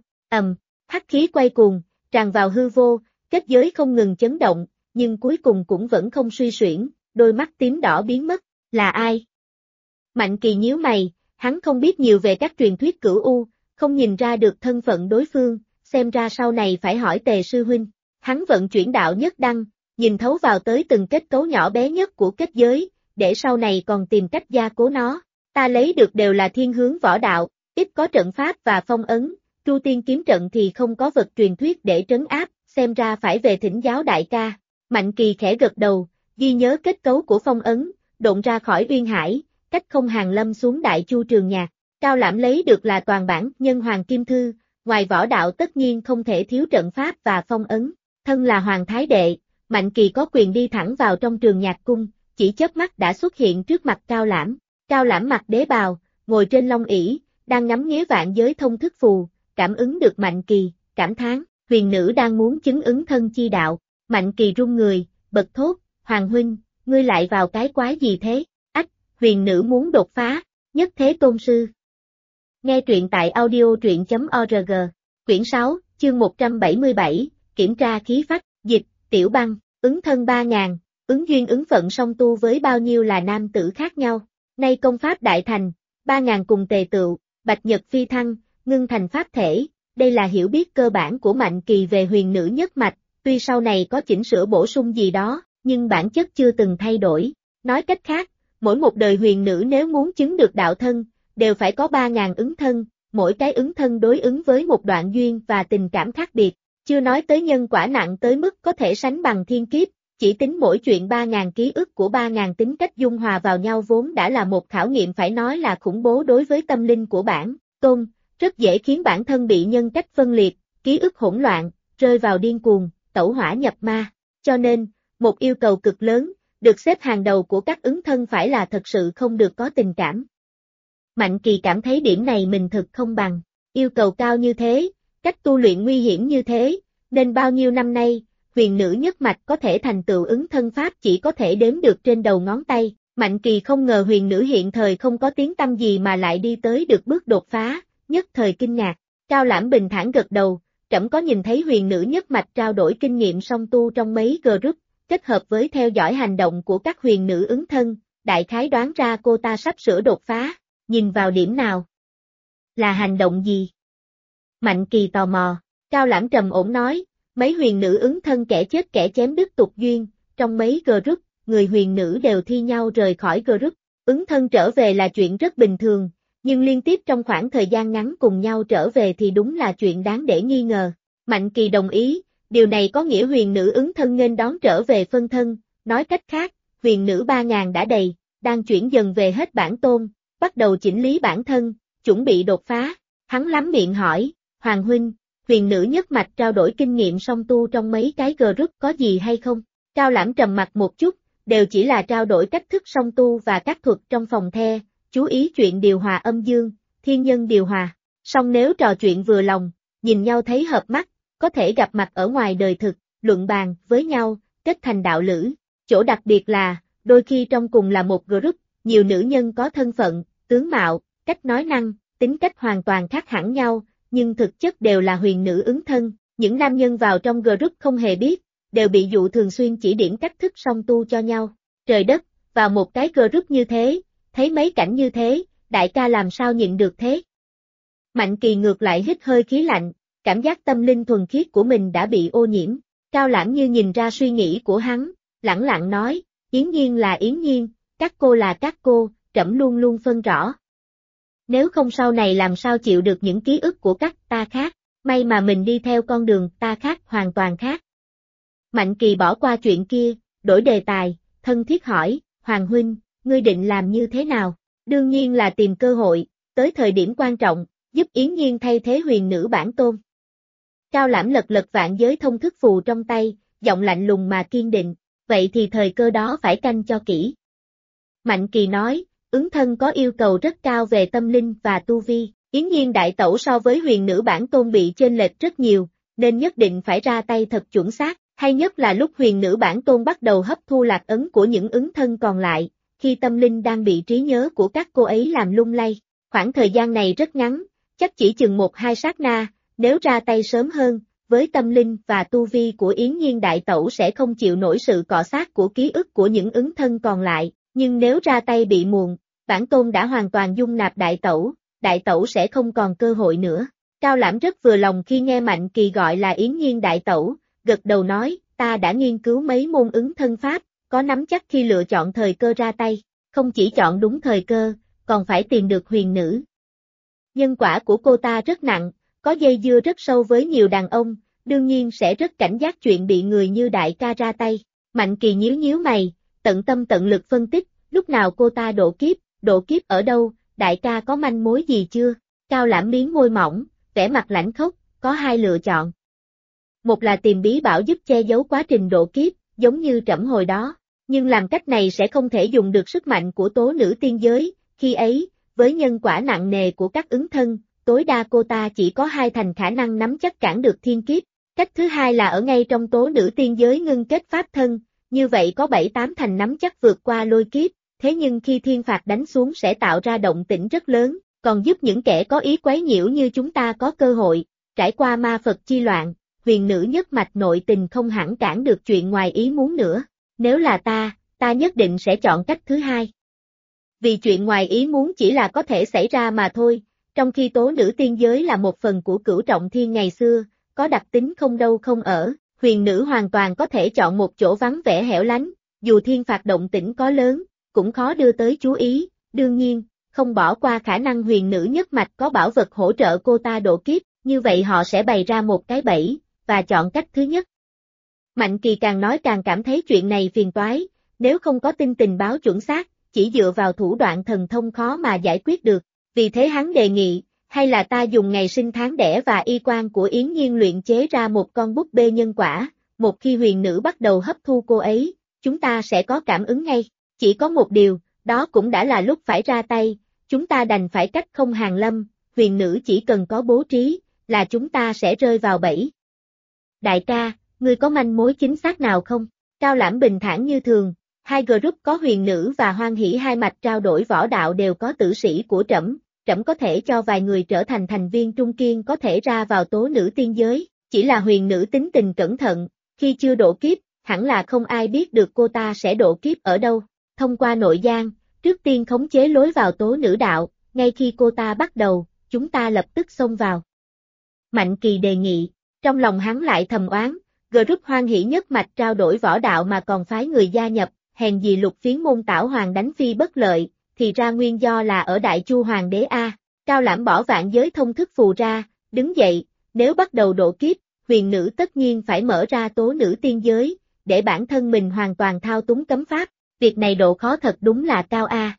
Hắc khí quay cuồng, tràn vào hư vô, kết giới không ngừng chấn động, nhưng cuối cùng cũng vẫn không suy xuyển, đôi mắt tím đỏ biến mất. Là ai? Mạnh Kỳ nhíu mày, hắn không biết nhiều về các truyền thuyết Cửu U, không nhìn ra được thân phận đối phương, xem ra sau này phải hỏi Tề sư huynh. Hắn vận chuyển đạo nhất đăng, nhìn thấu vào tới từng kết cấu nhỏ bé nhất của kết giới, để sau này còn tìm cách gia cố nó. Ta lấy được đều là thiên hướng võ đạo, ít có trận pháp và phong ấn, Tru Tiên kiếm trận thì không có vật truyền thuyết để trấn áp, xem ra phải về thỉnh giáo đại ca. Mạnh Kỳ khẽ gật đầu, ghi nhớ kết cấu của phong ấn, độn ra khỏi Uyên Hải, cách không hàng lâm xuống Đại Chu Trường Nhạc. Cao Lãm lấy được là toàn bản Nhân Hoàng Kim Thư, ngoài võ đạo tất nhiên không thể thiếu trận pháp và phong ấn. Thân là Hoàng Thái Đệ, Mạnh Kỳ có quyền đi thẳng vào trong Trường Nhạc Cung, chỉ chớp mắt đã xuất hiện trước mặt Cao Lãm. Cao Lãm mặc đế bào, ngồi trên long ỷ, đang ngắm nghía vạn giới thông thức phù, cảm ứng được Mạnh Kỳ, cảm thán, huyền nữ đang muốn chứng ứng thân chi đạo. Mạnh Kỳ run người, bật thốt, Hoàng huynh, ngươi lại vào cái quái gì thế? Ách, huyền nữ muốn đột phá, nhất thế tôn sư. Nghe truyện tại audio truyện.org, quyển 6, chương 177, kiểm tra khí phách, dịch, Tiểu Băng, ứng thân 3.000, ứng duyên ứng phận song tu với bao nhiêu là nam tử khác nhau. Nay công pháp đại thành, 3.000 cùng tề tựu, bạch nhật phi thăng, ngưng thành pháp thể, đây là hiểu biết cơ bản của Mạnh Kỳ về huyền nữ nhất mạch, tuy sau này có chỉnh sửa bổ sung gì đó, nhưng bản chất chưa từng thay đổi. Nói cách khác, mỗi một đời huyền nữ nếu muốn chứng được đạo thân, đều phải có 3.000 ứng thân, mỗi cái ứng thân đối ứng với một đoạn duyên và tình cảm khác biệt, chưa nói tới nhân quả nặng tới mức có thể sánh bằng thiên kiếp. Chỉ tính mỗi chuyện 3.000 ký ức của 3.000 tính cách dung hòa vào nhau vốn đã là một khảo nghiệm phải nói là khủng bố đối với tâm linh của bản tôn, rất dễ khiến bản thân bị nhân cách phân liệt, ký ức hỗn loạn, rơi vào điên cuồng, tẩu hỏa nhập ma. Cho nên, một yêu cầu cực lớn, được xếp hàng đầu của các ứng thân phải là thật sự không được có tình cảm. Mạnh Kỳ cảm thấy điểm này mình thực không bằng, yêu cầu cao như thế, cách tu luyện nguy hiểm như thế, nên bao nhiêu năm nay, huyền nữ nhất mạch có thể thành tựu ứng thân pháp chỉ có thể đếm được trên đầu ngón tay. Mạnh Kỳ không ngờ huyền nữ hiện thời không có tiếng tăm gì mà lại đi tới được bước đột phá, nhất thời kinh ngạc. Cao Lãm bình thản gật đầu, trẫm có nhìn thấy huyền nữ nhất mạch trao đổi kinh nghiệm song tu trong mấy group, kết hợp với theo dõi hành động của các huyền nữ ứng thân, đại khái đoán ra cô ta sắp sửa đột phá, nhìn vào điểm nào? Là hành động gì? Mạnh Kỳ tò mò, Cao Lãm trầm ổn nói, mấy huyền nữ ứng thân kẻ chết kẻ chém đứt tục duyên, trong mấy group, người huyền nữ đều thi nhau rời khỏi group, ứng thân trở về là chuyện rất bình thường, nhưng liên tiếp trong khoảng thời gian ngắn cùng nhau trở về thì đúng là chuyện đáng để nghi ngờ. Mạnh Kỳ đồng ý, điều này có nghĩa huyền nữ ứng thân nghênh đón trở về phân thân, nói cách khác, huyền nữ 3.000 đã đầy, đang chuyển dần về hết bản tôn, bắt đầu chỉnh lý bản thân, chuẩn bị đột phá. Hắn lắm miệng hỏi, Hoàng huynh, huyền nữ nhất mạch trao đổi kinh nghiệm song tu trong mấy cái group có gì hay không? Cao Lãm trầm mặt một chút, đều chỉ là trao đổi cách thức song tu và các thuật trong phòng the, chú ý chuyện điều hòa âm dương, thiên nhân điều hòa. Song nếu trò chuyện vừa lòng, nhìn nhau thấy hợp mắt, có thể gặp mặt ở ngoài đời thực, luận bàn với nhau, kết thành đạo lữ. Chỗ đặc biệt là, đôi khi trong cùng là một group, nhiều nữ nhân có thân phận, tướng mạo, cách nói năng, tính cách hoàn toàn khác hẳn nhau, nhưng thực chất đều là huyền nữ ứng thân. Những nam nhân vào trong group không hề biết, đều bị dụ thường xuyên chỉ điểm cách thức song tu cho nhau. Trời đất, vào một cái group như thế, thấy mấy cảnh như thế, đại ca làm sao nhịn được thế? Mạnh Kỳ ngược lại hít hơi khí lạnh, cảm giác tâm linh thuần khiết của mình đã bị ô nhiễm. Cao Lãm như nhìn ra suy nghĩ của hắn, lẳng lặng nói, Yến Nhiên là Yến Nhiên, các cô là các cô, trẫm luôn luôn phân rõ. Nếu không sau này làm sao chịu được những ký ức của các ta khác, may mà mình đi theo con đường ta khác hoàn toàn khác. Mạnh Kỳ bỏ qua chuyện kia, đổi đề tài, thân thiết hỏi, Hoàng huynh, ngươi định làm như thế nào? Đương nhiên là tìm cơ hội, tới thời điểm quan trọng, giúp Yến Nhiên thay thế huyền nữ bản tôn. Cao Lãm lật lật vạn giới thông thức phù trong tay, giọng lạnh lùng mà kiên định, vậy thì thời cơ đó phải canh cho kỹ. Mạnh Kỳ nói, ứng thân có yêu cầu rất cao về tâm linh và tu vi, Yến Nhiên đại tẩu so với huyền nữ bản tôn bị chênh lệch rất nhiều, nên nhất định phải ra tay thật chuẩn xác, hay nhất là lúc huyền nữ bản tôn bắt đầu hấp thu lạc ấn của những ứng thân còn lại, khi tâm linh đang bị trí nhớ của các cô ấy làm lung lay. Khoảng thời gian này rất ngắn, chắc chỉ chừng 1-2 sát na, nếu ra tay sớm hơn, với tâm linh và tu vi của Yến Nhiên đại tẩu sẽ không chịu nổi sự cọ xát của ký ức của những ứng thân còn lại, nhưng nếu ra tay bị muộn, bản tôn đã hoàn toàn dung nạp đại tẩu sẽ không còn cơ hội nữa. Cao Lãm rất vừa lòng khi nghe Mạnh Kỳ gọi là Yến Nhiên đại tẩu, gật đầu nói, ta đã nghiên cứu mấy môn ứng thân pháp, có nắm chắc khi lựa chọn thời cơ ra tay, không chỉ chọn đúng thời cơ, còn phải tìm được huyền nữ. Nhân quả của cô ta rất nặng, có dây dưa rất sâu với nhiều đàn ông, đương nhiên sẽ rất cảnh giác chuyện bị người như đại ca ra tay. Mạnh Kỳ nhíu nhíu mày, tận tâm tận lực phân tích, lúc nào cô ta độ kiếp ở đâu, đại ca có manh mối gì chưa? Cao Lãm miếng môi mỏng, vẻ mặt lãnh khốc, có hai lựa chọn. Một là tìm bí bảo giúp che giấu quá trình độ kiếp, giống như trẫm hồi đó, nhưng làm cách này sẽ không thể dùng được sức mạnh của tố nữ tiên giới, khi ấy, với nhân quả nặng nề của các ứng thân, tối đa cô ta chỉ có 2 thành khả năng nắm chắc cản được thiên kiếp. Cách thứ hai là ở ngay trong tố nữ tiên giới ngưng kết pháp thân, như vậy có 7-8 thành nắm chắc vượt qua lôi kiếp, thế nhưng khi thiên phạt đánh xuống sẽ tạo ra động tĩnh rất lớn, còn giúp những kẻ có ý quấy nhiễu như chúng ta có cơ hội, trải qua ma Phật chi loạn, huyền nữ nhất mạch nội tình không hẳn cản được chuyện ngoài ý muốn nữa. Nếu là ta nhất định sẽ chọn cách thứ hai. Vì chuyện ngoài ý muốn chỉ là có thể xảy ra mà thôi, trong khi tố nữ tiên giới là một phần của Cửu Trọng Thiên ngày xưa, có đặc tính không đâu không ở, huyền nữ hoàn toàn có thể chọn một chỗ vắng vẻ hẻo lánh, dù thiên phạt động tĩnh có lớn, cũng khó đưa tới chú ý, đương nhiên, không bỏ qua khả năng huyền nữ nhất mạch có bảo vật hỗ trợ cô ta độ kiếp, như vậy họ sẽ bày ra một cái bẫy, và chọn cách thứ nhất. Mạnh Kỳ càng nói càng cảm thấy chuyện này phiền toái, nếu không có tin tình báo chuẩn xác, chỉ dựa vào thủ đoạn thần thông khó mà giải quyết được, vì thế hắn đề nghị, hay là ta dùng ngày sinh tháng đẻ và y quan của Yến Nhiên luyện chế ra một con búp bê nhân quả, một khi huyền nữ bắt đầu hấp thu cô ấy, chúng ta sẽ có cảm ứng ngay, chỉ có một điều, đó cũng đã là lúc phải ra tay, chúng ta đành phải cách không hàng lâm, huyền nữ chỉ cần có bố trí, là chúng ta sẽ rơi vào bẫy. Đại ca, ngươi có manh mối chính xác nào không? Cao Lãm bình thản như thường, hai group có huyền nữ và hoan hỷ hai mạch trao đổi võ đạo đều có tử sĩ của trẫm có thể cho vài người trở thành thành viên trung kiên có thể ra vào tố nữ tiên giới, chỉ là huyền nữ tính tình cẩn thận, khi chưa độ kiếp, hẳn là không ai biết được cô ta sẽ độ kiếp ở đâu, thông qua nội gian, trước tiên khống chế lối vào tố nữ đạo, ngay khi cô ta bắt đầu, chúng ta lập tức xông vào. Mạnh Kỳ đề nghị, trong lòng hắn lại thầm oán, group hoan hỷ nhất mạch trao đổi võ đạo mà còn phái người gia nhập, hèn gì Lục Phiến môn Tảo Hoàng đánh phi bất lợi, thì ra nguyên do là ở Đại Chu Hoàng đế A. Cao Lãm bỏ vạn giới thông thức phù ra, đứng dậy, nếu bắt đầu độ kiếp, huyền nữ tất nhiên phải mở ra tố nữ tiên giới, để bản thân mình hoàn toàn thao túng cấm pháp, việc này độ khó thật đúng là cao A.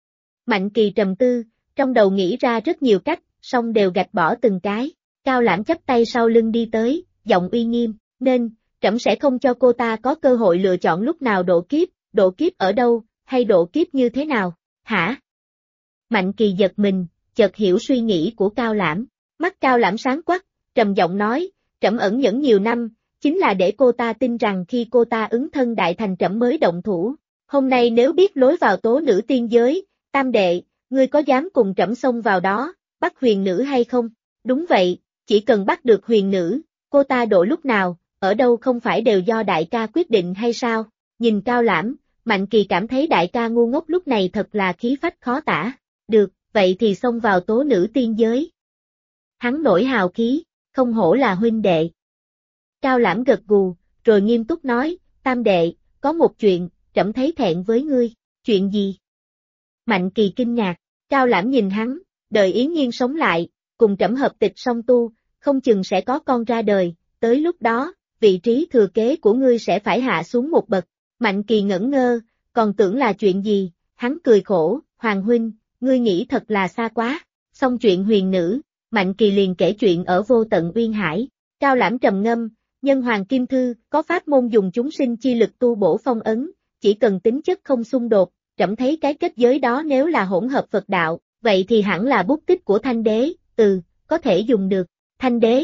Mạnh Kỳ trầm tư, trong đầu nghĩ ra rất nhiều cách, song đều gạch bỏ từng cái, Cao Lãm chắp tay sau lưng đi tới, giọng uy nghiêm, nên, trẫm sẽ không cho cô ta có cơ hội lựa chọn lúc nào độ kiếp ở đâu, hay độ kiếp như thế nào, hả? Mạnh Kỳ giật mình, chợt hiểu suy nghĩ của Cao Lãm, mắt Cao Lãm sáng quắc, trầm giọng nói, Trẫm ẩn nhẫn nhiều năm, chính là để cô ta tin rằng khi cô ta ứng thân đại thành trẫm mới động thủ. Hôm nay nếu biết lối vào tố nữ tiên giới, tam đệ, ngươi có dám cùng trẫm xông vào đó, bắt huyền nữ hay không? Đúng vậy, chỉ cần bắt được huyền nữ, cô ta độ lúc nào, ở đâu không phải đều do đại ca quyết định hay sao? Nhìn Cao Lãm, Mạnh Kỳ cảm thấy đại ca ngu ngốc lúc này thật là khí phách khó tả. Được, vậy thì xông vào tố nữ tiên giới. Hắn nổi hào khí, không hổ là huynh đệ. Cao Lãm gật gù, rồi nghiêm túc nói, tam đệ, có một chuyện, trẫm thấy thẹn với ngươi. Chuyện gì? Mạnh Kỳ kinh ngạc, Cao Lãm nhìn hắn, đợi Yến Nhiên sống lại, cùng trẫm hợp tịch song tu, không chừng sẽ có con ra đời, tới lúc đó, vị trí thừa kế của ngươi sẽ phải hạ xuống một bậc. Mạnh Kỳ ngẩn ngơ, còn tưởng là chuyện gì, hắn cười khổ, Hoàng huynh, ngươi nghĩ thật là xa quá. Xong chuyện huyền nữ, Mạnh Kỳ liền kể chuyện ở Vô Tận Uyên Hải. Cao Lãm trầm ngâm, nhân hoàng kim thư, có pháp môn dùng chúng sinh chi lực tu bổ phong ấn, chỉ cần tính chất không xung đột, trẫm thấy cái kết giới đó nếu là hỗn hợp Phật đạo, vậy thì hẳn là bút tích của Thanh Đế, có thể dùng được. Thanh Đế.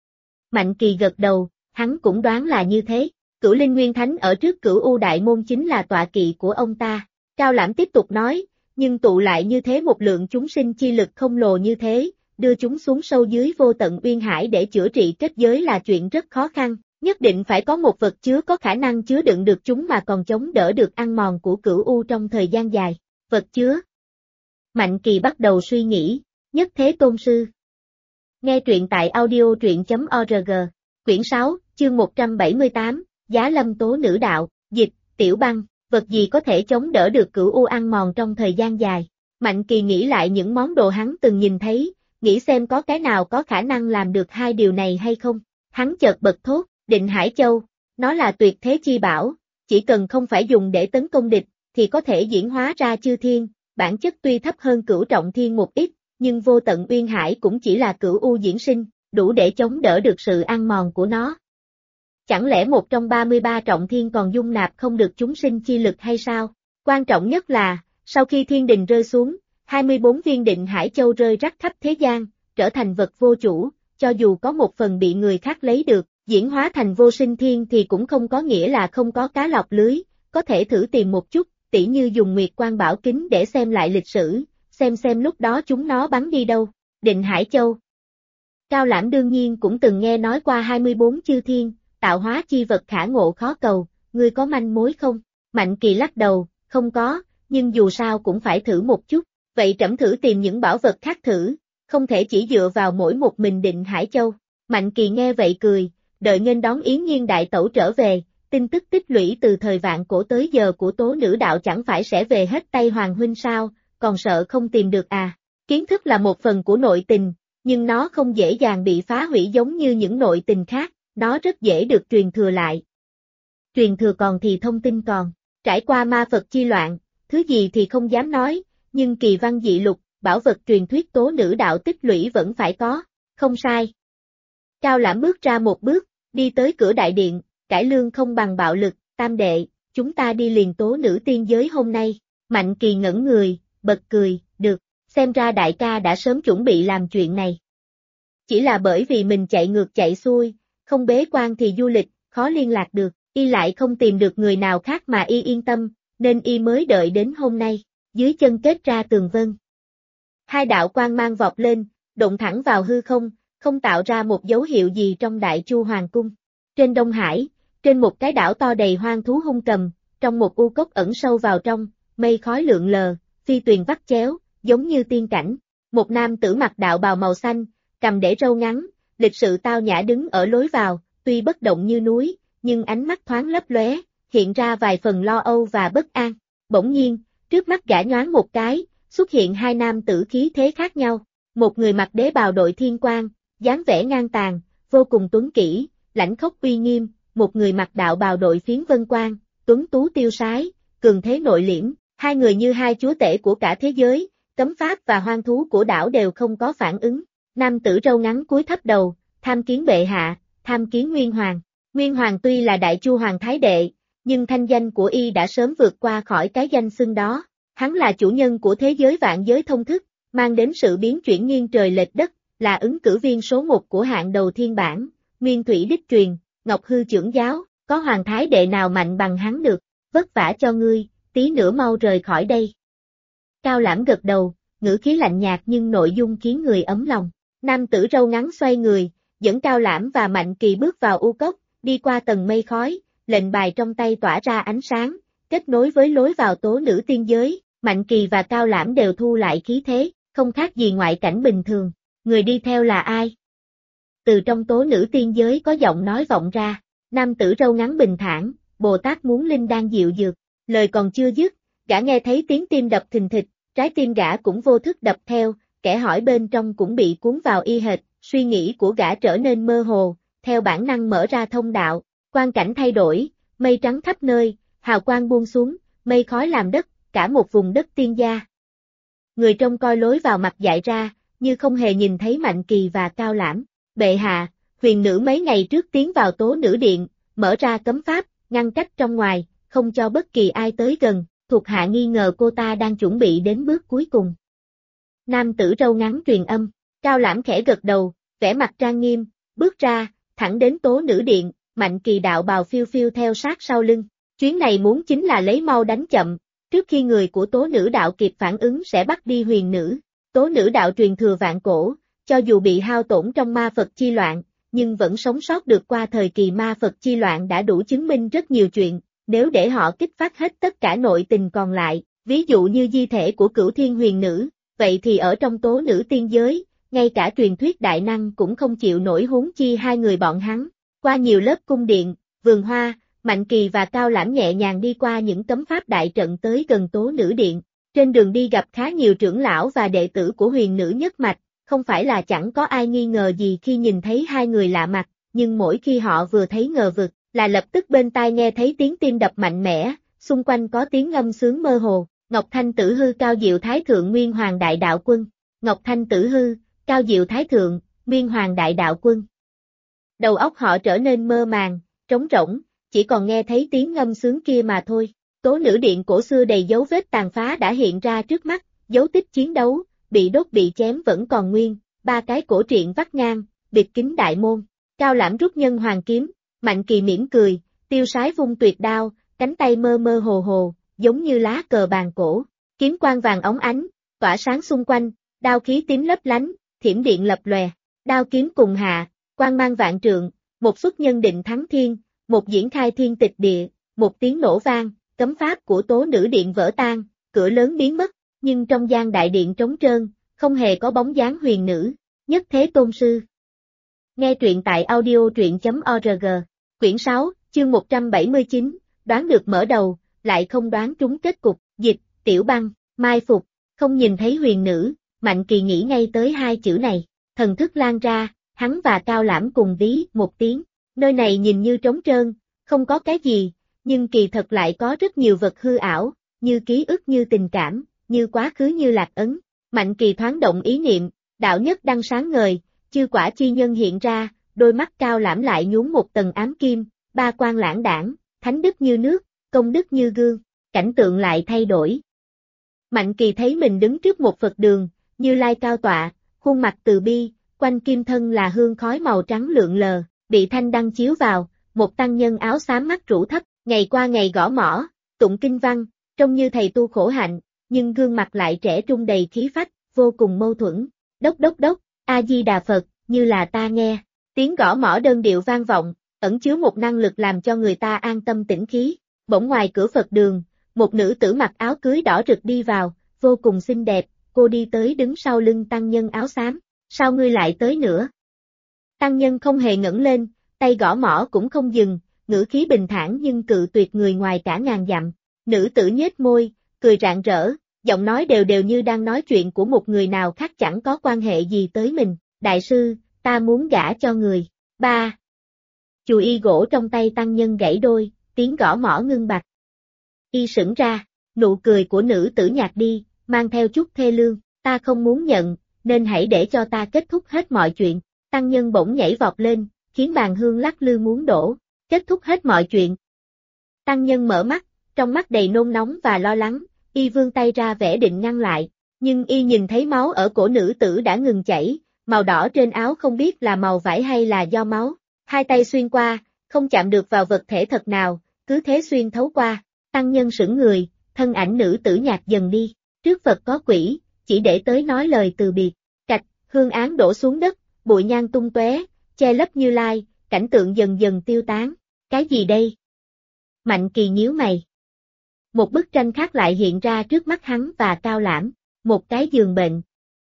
Mạnh Kỳ gật đầu, hắn cũng đoán là như thế. Cửu Linh Nguyên Thánh ở trước Cửu U Đại Môn chính là tọa kỵ của ông ta. Cao Lãm tiếp tục nói, nhưng tụ lại như thế một lượng chúng sinh chi lực không lồ như thế, đưa chúng xuống sâu dưới Vô Tận Uyên Hải để chữa trị kết giới là chuyện rất khó khăn, nhất định phải có một vật chứa có khả năng chứa đựng được chúng mà còn chống đỡ được ăn mòn của Cửu U trong thời gian dài. Vật chứa. Mạnh Kỳ bắt đầu suy nghĩ, Nhất Thế Tôn Sư. Nghe truyện tại audio truyện.org, quyển 6, chương 178, Giá Lâm Tố Nữ Đạo, dịch, Tiểu Băng, vật gì có thể chống đỡ được Cửu U ăn mòn trong thời gian dài. Mạnh Kỳ nghĩ lại những món đồ hắn từng nhìn thấy, nghĩ xem có cái nào có khả năng làm được hai điều này hay không. Hắn chợt bật thốt, Định Hải Châu, nó là tuyệt thế chi bảo, chỉ cần không phải dùng để tấn công địch, thì có thể diễn hóa ra chư thiên, bản chất tuy thấp hơn Cửu Trọng Thiên một ít, nhưng Vô Tận Uyên Hải cũng chỉ là Cửu U diễn sinh, đủ để chống đỡ được sự ăn mòn của nó. Chẳng lẽ một trong 33 trọng thiên còn dung nạp không được chúng sinh chi lực hay sao? Quan trọng nhất là, sau khi thiên đình rơi xuống, 24 viên Định Hải Châu rơi rắc khắp thế gian, trở thành vật vô chủ, cho dù có một phần bị người khác lấy được, diễn hóa thành vô sinh thiên thì cũng không có nghĩa là không có cá lọt lưới, có thể thử tìm một chút, tỉ như dùng Nguyệt Quang Bảo Kính để xem lại lịch sử, xem lúc đó chúng nó bắn đi đâu. Định Hải Châu. Cao Lãm đương nhiên cũng từng nghe nói qua 24 chư thiên, tạo hóa chi vật khả ngộ khó cầu, ngươi có manh mối không? Mạnh Kỳ lắc đầu, không có, nhưng dù sao cũng phải thử một chút, vậy trẫm thử tìm những bảo vật khác thử, không thể chỉ dựa vào mỗi một mình Định Hải Châu. Mạnh Kỳ nghe vậy cười, đợi nghênh đón Yến Nhiên đại tẩu trở về, tin tức tích lũy từ thời vạn cổ tới giờ của tố nữ đạo chẳng phải sẽ về hết tay Hoàng huynh sao, còn sợ không tìm được à? Kiến thức là một phần của nội tình, nhưng nó không dễ dàng bị phá hủy giống như những nội tình khác, nó rất dễ được truyền thừa lại. Truyền thừa còn thì thông tin còn, trải qua ma Phật chi loạn, thứ gì thì không dám nói, nhưng kỳ văn dị lục, bảo vật truyền thuyết tố nữ đạo tích lũy vẫn phải có, không sai. Cao Lãm bước ra một bước, đi tới cửa đại điện, cải lương không bằng bạo lực, tam đệ, chúng ta đi liền tố nữ tiên giới hôm nay. Mạnh Kỳ ngẩn người, bật cười, được, xem ra đại ca đã sớm chuẩn bị làm chuyện này. Chỉ là bởi vì mình chạy ngược chạy xuôi, không bế quan thì du lịch, khó liên lạc được, y lại không tìm được người nào khác mà y yên tâm, nên y mới đợi đến hôm nay, dưới chân kết ra tường vân. Hai đạo quang mang vọt lên, đụng thẳng vào hư không, không tạo ra một dấu hiệu gì trong Đại Chu Hoàng cung. Trên Đông Hải, trên một cái đảo to đầy hoang thú hung cầm, trong một u cốc ẩn sâu vào trong, mây khói lượn lờ, phi tuyền vắt chéo, giống như tiên cảnh. Một nam tử mặc đạo bào màu xanh, cầm để râu ngắn, lịch sự tao nhã đứng ở lối vào, tuy bất động như núi, nhưng ánh mắt thoáng lấp lóe, hiện ra vài phần lo âu và bất an. Bỗng nhiên, trước mắt gã nhoáng một cái, xuất hiện hai nam tử khí thế khác nhau. Một người mặc đế bào đội thiên quang, dáng vẻ ngang tàn, vô cùng tuấn kỹ, lãnh khốc uy nghiêm, một người mặc đạo bào đội phiến vân quang, tuấn tú tiêu sái, cường thế nội liễm, hai người như hai chúa tể của cả thế giới, cấm pháp và hoang thú của đảo đều không có phản ứng. Nam tử râu ngắn cúi thấp đầu, tham kiến bệ hạ, tham kiến Nguyên Hoàng. Nguyên Hoàng tuy là Đại Chu Hoàng Thái Đệ, nhưng thanh danh của y đã sớm vượt qua khỏi cái danh xưng đó. Hắn là chủ nhân của thế giới vạn giới thông thức, mang đến sự biến chuyển nghiêng trời lệch đất, là ứng cử viên số 1 của hạng đầu thiên bảng, nguyên thủy đích truyền, Ngọc Hư trưởng giáo, có hoàng thái đệ nào mạnh bằng hắn được, vất vả cho ngươi, tí nữa mau rời khỏi đây. Cao Lãm gật đầu, ngữ khí lạnh nhạt nhưng nội dung khiến người ấm lòng. Nam tử râu ngắn xoay người, dẫn Cao Lãm và Mạnh Kỳ bước vào u cốc, đi qua tầng mây khói, lệnh bài trong tay tỏa ra ánh sáng, kết nối với lối vào tố nữ tiên giới, Mạnh Kỳ và Cao Lãm đều thu lại khí thế, không khác gì ngoại cảnh bình thường. Người đi theo là ai? Từ trong tố nữ tiên giới có giọng nói vọng ra, nam tử râu ngắn bình thản, Bồ Tát muốn linh đan diệu dược, lời còn chưa dứt, gã nghe thấy tiếng tim đập thình thịch, trái tim gã cũng vô thức đập theo, kẻ hỏi bên trong cũng bị cuốn vào y hệt, suy nghĩ của gã trở nên mơ hồ, theo bản năng mở ra thông đạo, quang cảnh thay đổi, mây trắng khắp nơi, hào quang buông xuống, mây khói làm đất, cả một vùng đất tiên gia. Người trông coi lối vào mặt dại ra, như không hề nhìn thấy Mạnh Kỳ và Cao Lãm. Bệ hạ, huyền nữ mấy ngày trước tiến vào tố nữ điện, mở ra cấm pháp, ngăn cách trong ngoài, không cho bất kỳ ai tới gần, thuộc hạ nghi ngờ cô ta đang chuẩn bị đến bước cuối cùng. Nam tử râu ngắn truyền âm, Cao Lãm khẽ gật đầu, vẻ mặt trang nghiêm, bước ra, thẳng đến tố nữ điện, Mạnh Kỳ đạo bào phiêu phiêu theo sát sau lưng. Chuyến này muốn chính là lấy mau đánh chậm, trước khi người của tố nữ đạo kịp phản ứng sẽ bắt đi huyền nữ. Tố nữ đạo truyền thừa vạn cổ, cho dù bị hao tổn trong ma Phật chi loạn, nhưng vẫn sống sót được qua thời kỳ ma Phật chi loạn đã đủ chứng minh rất nhiều chuyện, nếu để họ kích phát hết tất cả nội tình còn lại, ví dụ như di thể của Cửu Thiên huyền nữ, vậy thì ở trong tố nữ tiên giới, ngay cả truyền thuyết đại năng cũng không chịu nổi huống chi hai người bọn hắn. Qua nhiều lớp cung điện, vườn hoa, Mạnh Kỳ và Cao Lãm nhẹ nhàng đi qua những cấm pháp đại trận tới gần tố nữ điện. Trên đường đi gặp khá nhiều trưởng lão và đệ tử của huyền nữ nhất mạch, không phải là chẳng có ai nghi ngờ gì khi nhìn thấy hai người lạ mặt, nhưng mỗi khi họ vừa thấy ngờ vực, là lập tức bên tai nghe thấy tiếng tim đập mạnh mẽ, xung quanh có tiếng ngâm sướng mơ hồ, Ngọc Thanh Tử Hư Cao Diệu Thái Thượng Nguyên Hoàng Đại Đạo Quân, Ngọc Thanh Tử Hư, Cao Diệu Thái Thượng, Nguyên Hoàng Đại Đạo Quân. Đầu óc họ trở nên mơ màng, trống rỗng, chỉ còn nghe thấy tiếng ngâm sướng kia mà thôi. Tố nữ điện cổ xưa đầy dấu vết tàn phá đã hiện ra trước mắt, dấu tích chiến đấu, bị đốt bị chém vẫn còn nguyên, ba cái cổ truyện vắt ngang, bịt kín đại môn. Cao Lãm rút nhân hoàng kiếm, Mạnh Kỳ mỉm cười, tiêu sái vung tuyệt đao, cánh tay mơ mơ hồ hồ, giống như lá cờ bàn cổ, kiếm quang vàng óng ánh, tỏa sáng xung quanh, đao khí tím lấp lánh, thiểm điện lập lòe, đao kiếm cùng hạ, quang mang vạn trượng, một xuất nhân định thắng thiên, một diễn khai thiên tịch địa, một tiếng nổ vang. Cấm pháp của tố nữ điện vỡ tan, cửa lớn biến mất, nhưng trong gian đại điện trống trơn, không hề có bóng dáng huyền nữ, Nhất Thế Tôn Sư. Nghe truyện tại audio.org, quyển 6, chương 179, đoán được mở đầu, lại không đoán trúng kết cục, dịch, Tiểu Băng, mai phục, không nhìn thấy huyền nữ, Mạnh Kỳ nghĩ ngay tới hai chữ này, thần thức lan ra, hắn và Cao Lãm cùng ví một tiếng, nơi này nhìn như trống trơn, không có cái gì. Nhưng kỳ thật lại có rất nhiều vật hư ảo, như ký ức như tình cảm, như quá khứ như lạc ấn. Mạnh Kỳ thoáng động ý niệm, đạo nhất đăng sáng ngời, chư quả chi nhân hiện ra, đôi mắt Cao Lãm lại nhuốm một tầng ám kim, ba quan lãng đãng, thánh đức như nước, công đức như gương, cảnh tượng lại thay đổi. Mạnh Kỳ thấy mình đứng trước một Phật đường, Như Lai cao tọa, khuôn mặt từ bi, quanh kim thân là hương khói màu trắng lượn lờ, bị thanh đăng chiếu vào, một tăng nhân áo xám mắt rũ thấp. Ngày qua ngày gõ mõ, tụng kinh văn, trông như thầy tu khổ hạnh, nhưng gương mặt lại trẻ trung đầy khí phách, vô cùng mâu thuẫn. Đốc đốc đốc, A-di-đà Phật, như là ta nghe. Tiếng gõ mõ đơn điệu vang vọng, ẩn chứa một năng lực làm cho người ta an tâm tĩnh khí. Bỗng ngoài cửa Phật đường, một nữ tử mặc áo cưới đỏ rực đi vào, vô cùng xinh đẹp, cô đi tới đứng sau lưng tăng nhân áo xám. Sao ngươi lại tới nữa? Tăng nhân không hề ngẩng lên, tay gõ mõ cũng không dừng. Ngữ khí bình thản nhưng cự tuyệt người ngoài cả ngàn dặm. Nữ tử nhếch môi, cười rạng rỡ, giọng nói đều đều như đang nói chuyện của một người nào khác chẳng có quan hệ gì tới mình. Đại sư, ta muốn gả cho người. Ba. Chùi y gỗ trong tay tăng nhân gãy đôi, tiếng gõ mõ ngưng bặt. Y sững ra, nụ cười của nữ tử nhạt đi, mang theo chút thê lương. Ta không muốn nhận, nên hãy để cho ta kết thúc hết mọi chuyện. Tăng nhân bỗng nhảy vọt lên, khiến bàn hương lắc lư muốn đổ. Kết thúc hết mọi chuyện. Tăng nhân mở mắt, trong mắt đầy nôn nóng và lo lắng, y vươn tay ra vẻ định ngăn lại, nhưng y nhìn thấy máu ở cổ nữ tử đã ngừng chảy, màu đỏ trên áo không biết là màu vải hay là do máu. Hai tay xuyên qua, không chạm được vào vật thể thật nào, cứ thế xuyên thấu qua. Tăng nhân sững người, thân ảnh nữ tử nhạt dần đi. Trước Phật có quỷ, chỉ để tới nói lời từ biệt. Cạch, hương án đổ xuống đất, bụi nhang tung tóe, che lấp Như Lai, cảnh tượng dần dần tiêu tán. Cái gì đây? Mạnh Kỳ nhíu mày. Một bức tranh khác lại hiện ra trước mắt hắn và Cao Lãm. Một cái giường bệnh.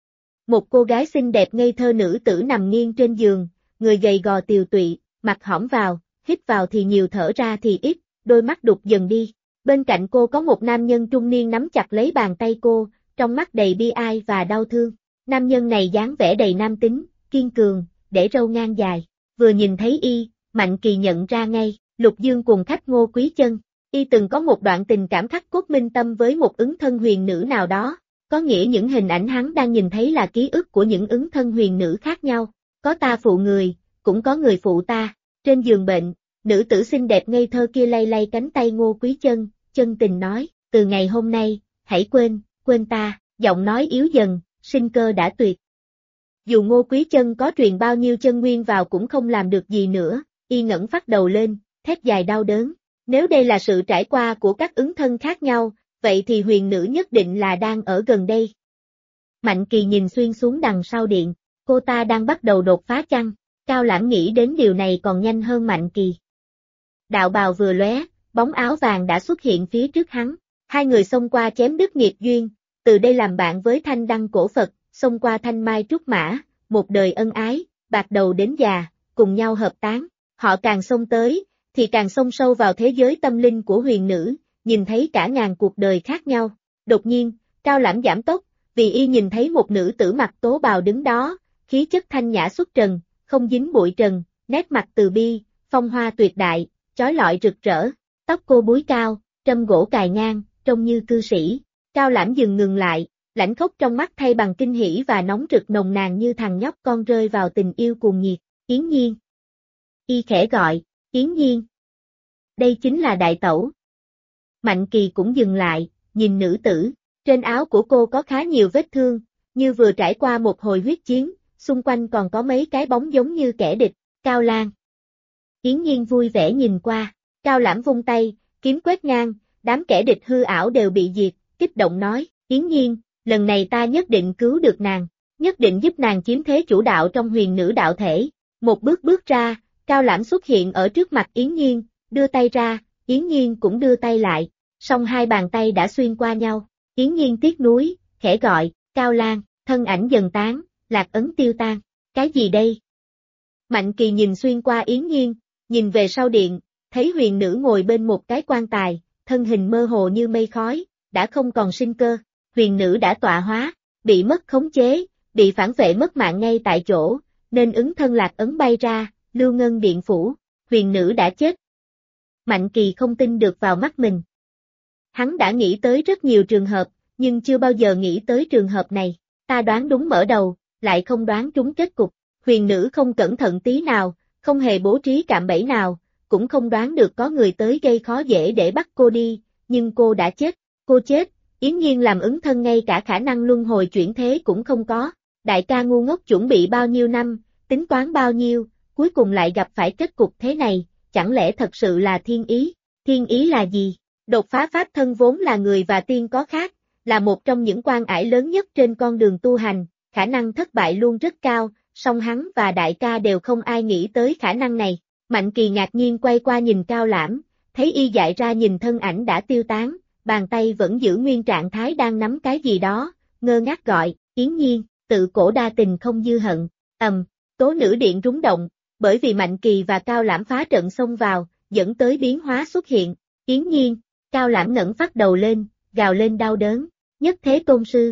Một cô gái xinh đẹp ngây thơ nữ tử nằm nghiêng trên giường, người gầy gò tiều tụy, mặt hõm vào, hít vào thì nhiều thở ra thì ít, đôi mắt đục dần đi. Bên cạnh cô có một nam nhân trung niên nắm chặt lấy bàn tay cô, trong mắt đầy bi ai và đau thương. Nam nhân này dáng vẻ đầy nam tính, kiên cường, để râu ngang dài. Vừa nhìn thấy y, Mạnh Kỳ nhận ra ngay, Lục Dương cùng khách Ngô Quý Chân. Y từng có một đoạn tình cảm khắc cốt minh tâm với một ứng thân huyền nữ nào đó. Có nghĩa những hình ảnh hắn đang nhìn thấy là ký ức của những ứng thân huyền nữ khác nhau. Có ta phụ người, cũng có người phụ ta. Trên giường bệnh, nữ tử xinh đẹp ngây thơ kia lay lay cánh tay Ngô Quý Chân, chân tình nói, từ ngày hôm nay, hãy quên ta, giọng nói yếu dần, sinh cơ đã tuyệt. Dù Ngô Quý Chân có truyền bao nhiêu chân nguyên vào cũng không làm được gì nữa, y ngẩng phát đầu lên, thét dài đau đớn. Nếu đây là sự trải qua của các ứng thân khác nhau, vậy thì huyền nữ nhất định là đang ở gần đây. Mạnh Kỳ nhìn xuyên xuống đằng sau điện, cô ta đang bắt đầu đột phá chăng? Cao Lãm nghĩ đến điều này còn nhanh hơn Mạnh Kỳ. Đạo bào vừa lóe, bóng áo vàng đã xuất hiện phía trước hắn. Hai người xông qua chém đứt nghiệp duyên, từ đây làm bạn với thanh đăng cổ Phật, xông qua thanh mai trúc mã, một đời ân ái, bạc đầu đến già, cùng nhau hợp tán. Họ càng xông tới, thì càng xông sâu vào thế giới tâm linh của huyền nữ, nhìn thấy cả ngàn cuộc đời khác nhau. Đột nhiên, Cao Lãm giảm tốc, vì y nhìn thấy một nữ tử mặc tố bào đứng đó, khí chất thanh nhã xuất trần, không dính bụi trần, nét mặt từ bi, phong hoa tuyệt đại, chói lọi rực rỡ. Tóc cô búi cao, trâm gỗ cài ngang, trông như cư sĩ. Cao Lãm dừng ngừng lại, lãnh khốc trong mắt thay bằng kinh hỉ và nóng rực nồng nàn như thằng nhóc con rơi vào tình yêu cuồng nhiệt. Yến Nhiên. Y khẽ gọi, Yến Nhiên. Đây chính là đại tẩu. Mạnh Kỳ cũng dừng lại, nhìn nữ tử. Trên áo của cô có khá nhiều vết thương, như vừa trải qua một hồi huyết chiến, xung quanh còn có mấy cái bóng giống như kẻ địch. Cao Lan. Yến Nhiên vui vẻ nhìn qua. Cao Lãm vung tay, kiếm quét ngang, đám kẻ địch hư ảo đều bị diệt, kích động nói, Yến Nhiên, lần này ta nhất định cứu được nàng, nhất định giúp nàng chiếm thế chủ đạo trong huyền nữ đạo thể. Một bước bước ra, Cao Lãm xuất hiện ở trước mặt Yến Nhiên, đưa tay ra, Yến Nhiên cũng đưa tay lại, song hai bàn tay đã xuyên qua nhau. Yến Nhiên tiếc nuối, khẽ gọi, Cao Lan, thân ảnh dần tán, lạc ấn tiêu tan. Cái gì đây? Mạnh Kỳ nhìn xuyên qua Yến Nhiên, nhìn về sau điện, thấy huyền nữ ngồi bên một cái quan tài, thân hình mơ hồ như mây khói, đã không còn sinh cơ. Huyền nữ đã tọa hóa, bị mất khống chế, bị phản vệ mất mạng ngay tại chỗ, nên ứng thân lạc ấn bay ra, Lưu Ngân điện phủ. Huyền nữ đã chết. Mạnh Kỳ không tin được vào mắt mình. Hắn đã nghĩ tới rất nhiều trường hợp, nhưng chưa bao giờ nghĩ tới trường hợp này. Ta đoán đúng mở đầu, lại không đoán trúng kết cục. Huyền nữ không cẩn thận tí nào, không hề bố trí cạm bẫy nào, cũng không đoán được có người tới gây khó dễ để bắt cô đi, nhưng cô đã chết. Cô chết, Yến Nhiên làm ứng thân ngay cả khả năng luân hồi chuyển thế cũng không có. Đại ca ngu ngốc chuẩn bị bao nhiêu năm, tính toán bao nhiêu, cuối cùng lại gặp phải kết cục thế này, chẳng lẽ thật sự là thiên ý? Thiên ý là gì? Đột phá pháp thân vốn là người và tiên có khác, là một trong những quan ải lớn nhất trên con đường tu hành, khả năng thất bại luôn rất cao, song hắn và đại ca đều không ai nghĩ tới khả năng này. Mạnh Kỳ ngạc nhiên quay qua nhìn Cao Lãm, thấy y dại ra nhìn thân ảnh đã tiêu tán, bàn tay vẫn giữ nguyên trạng thái đang nắm cái gì đó, ngơ ngác gọi, Yến Nhiên, tự cổ đa tình không dư hận. Tố nữ điện rúng động, bởi vì Mạnh Kỳ và Cao Lãm phá trận xông vào, dẫn tới biến hóa xuất hiện. Yến Nhiên, Cao Lãm ngẩng phát đầu lên, gào lên đau đớn, nhất thế tôn sư.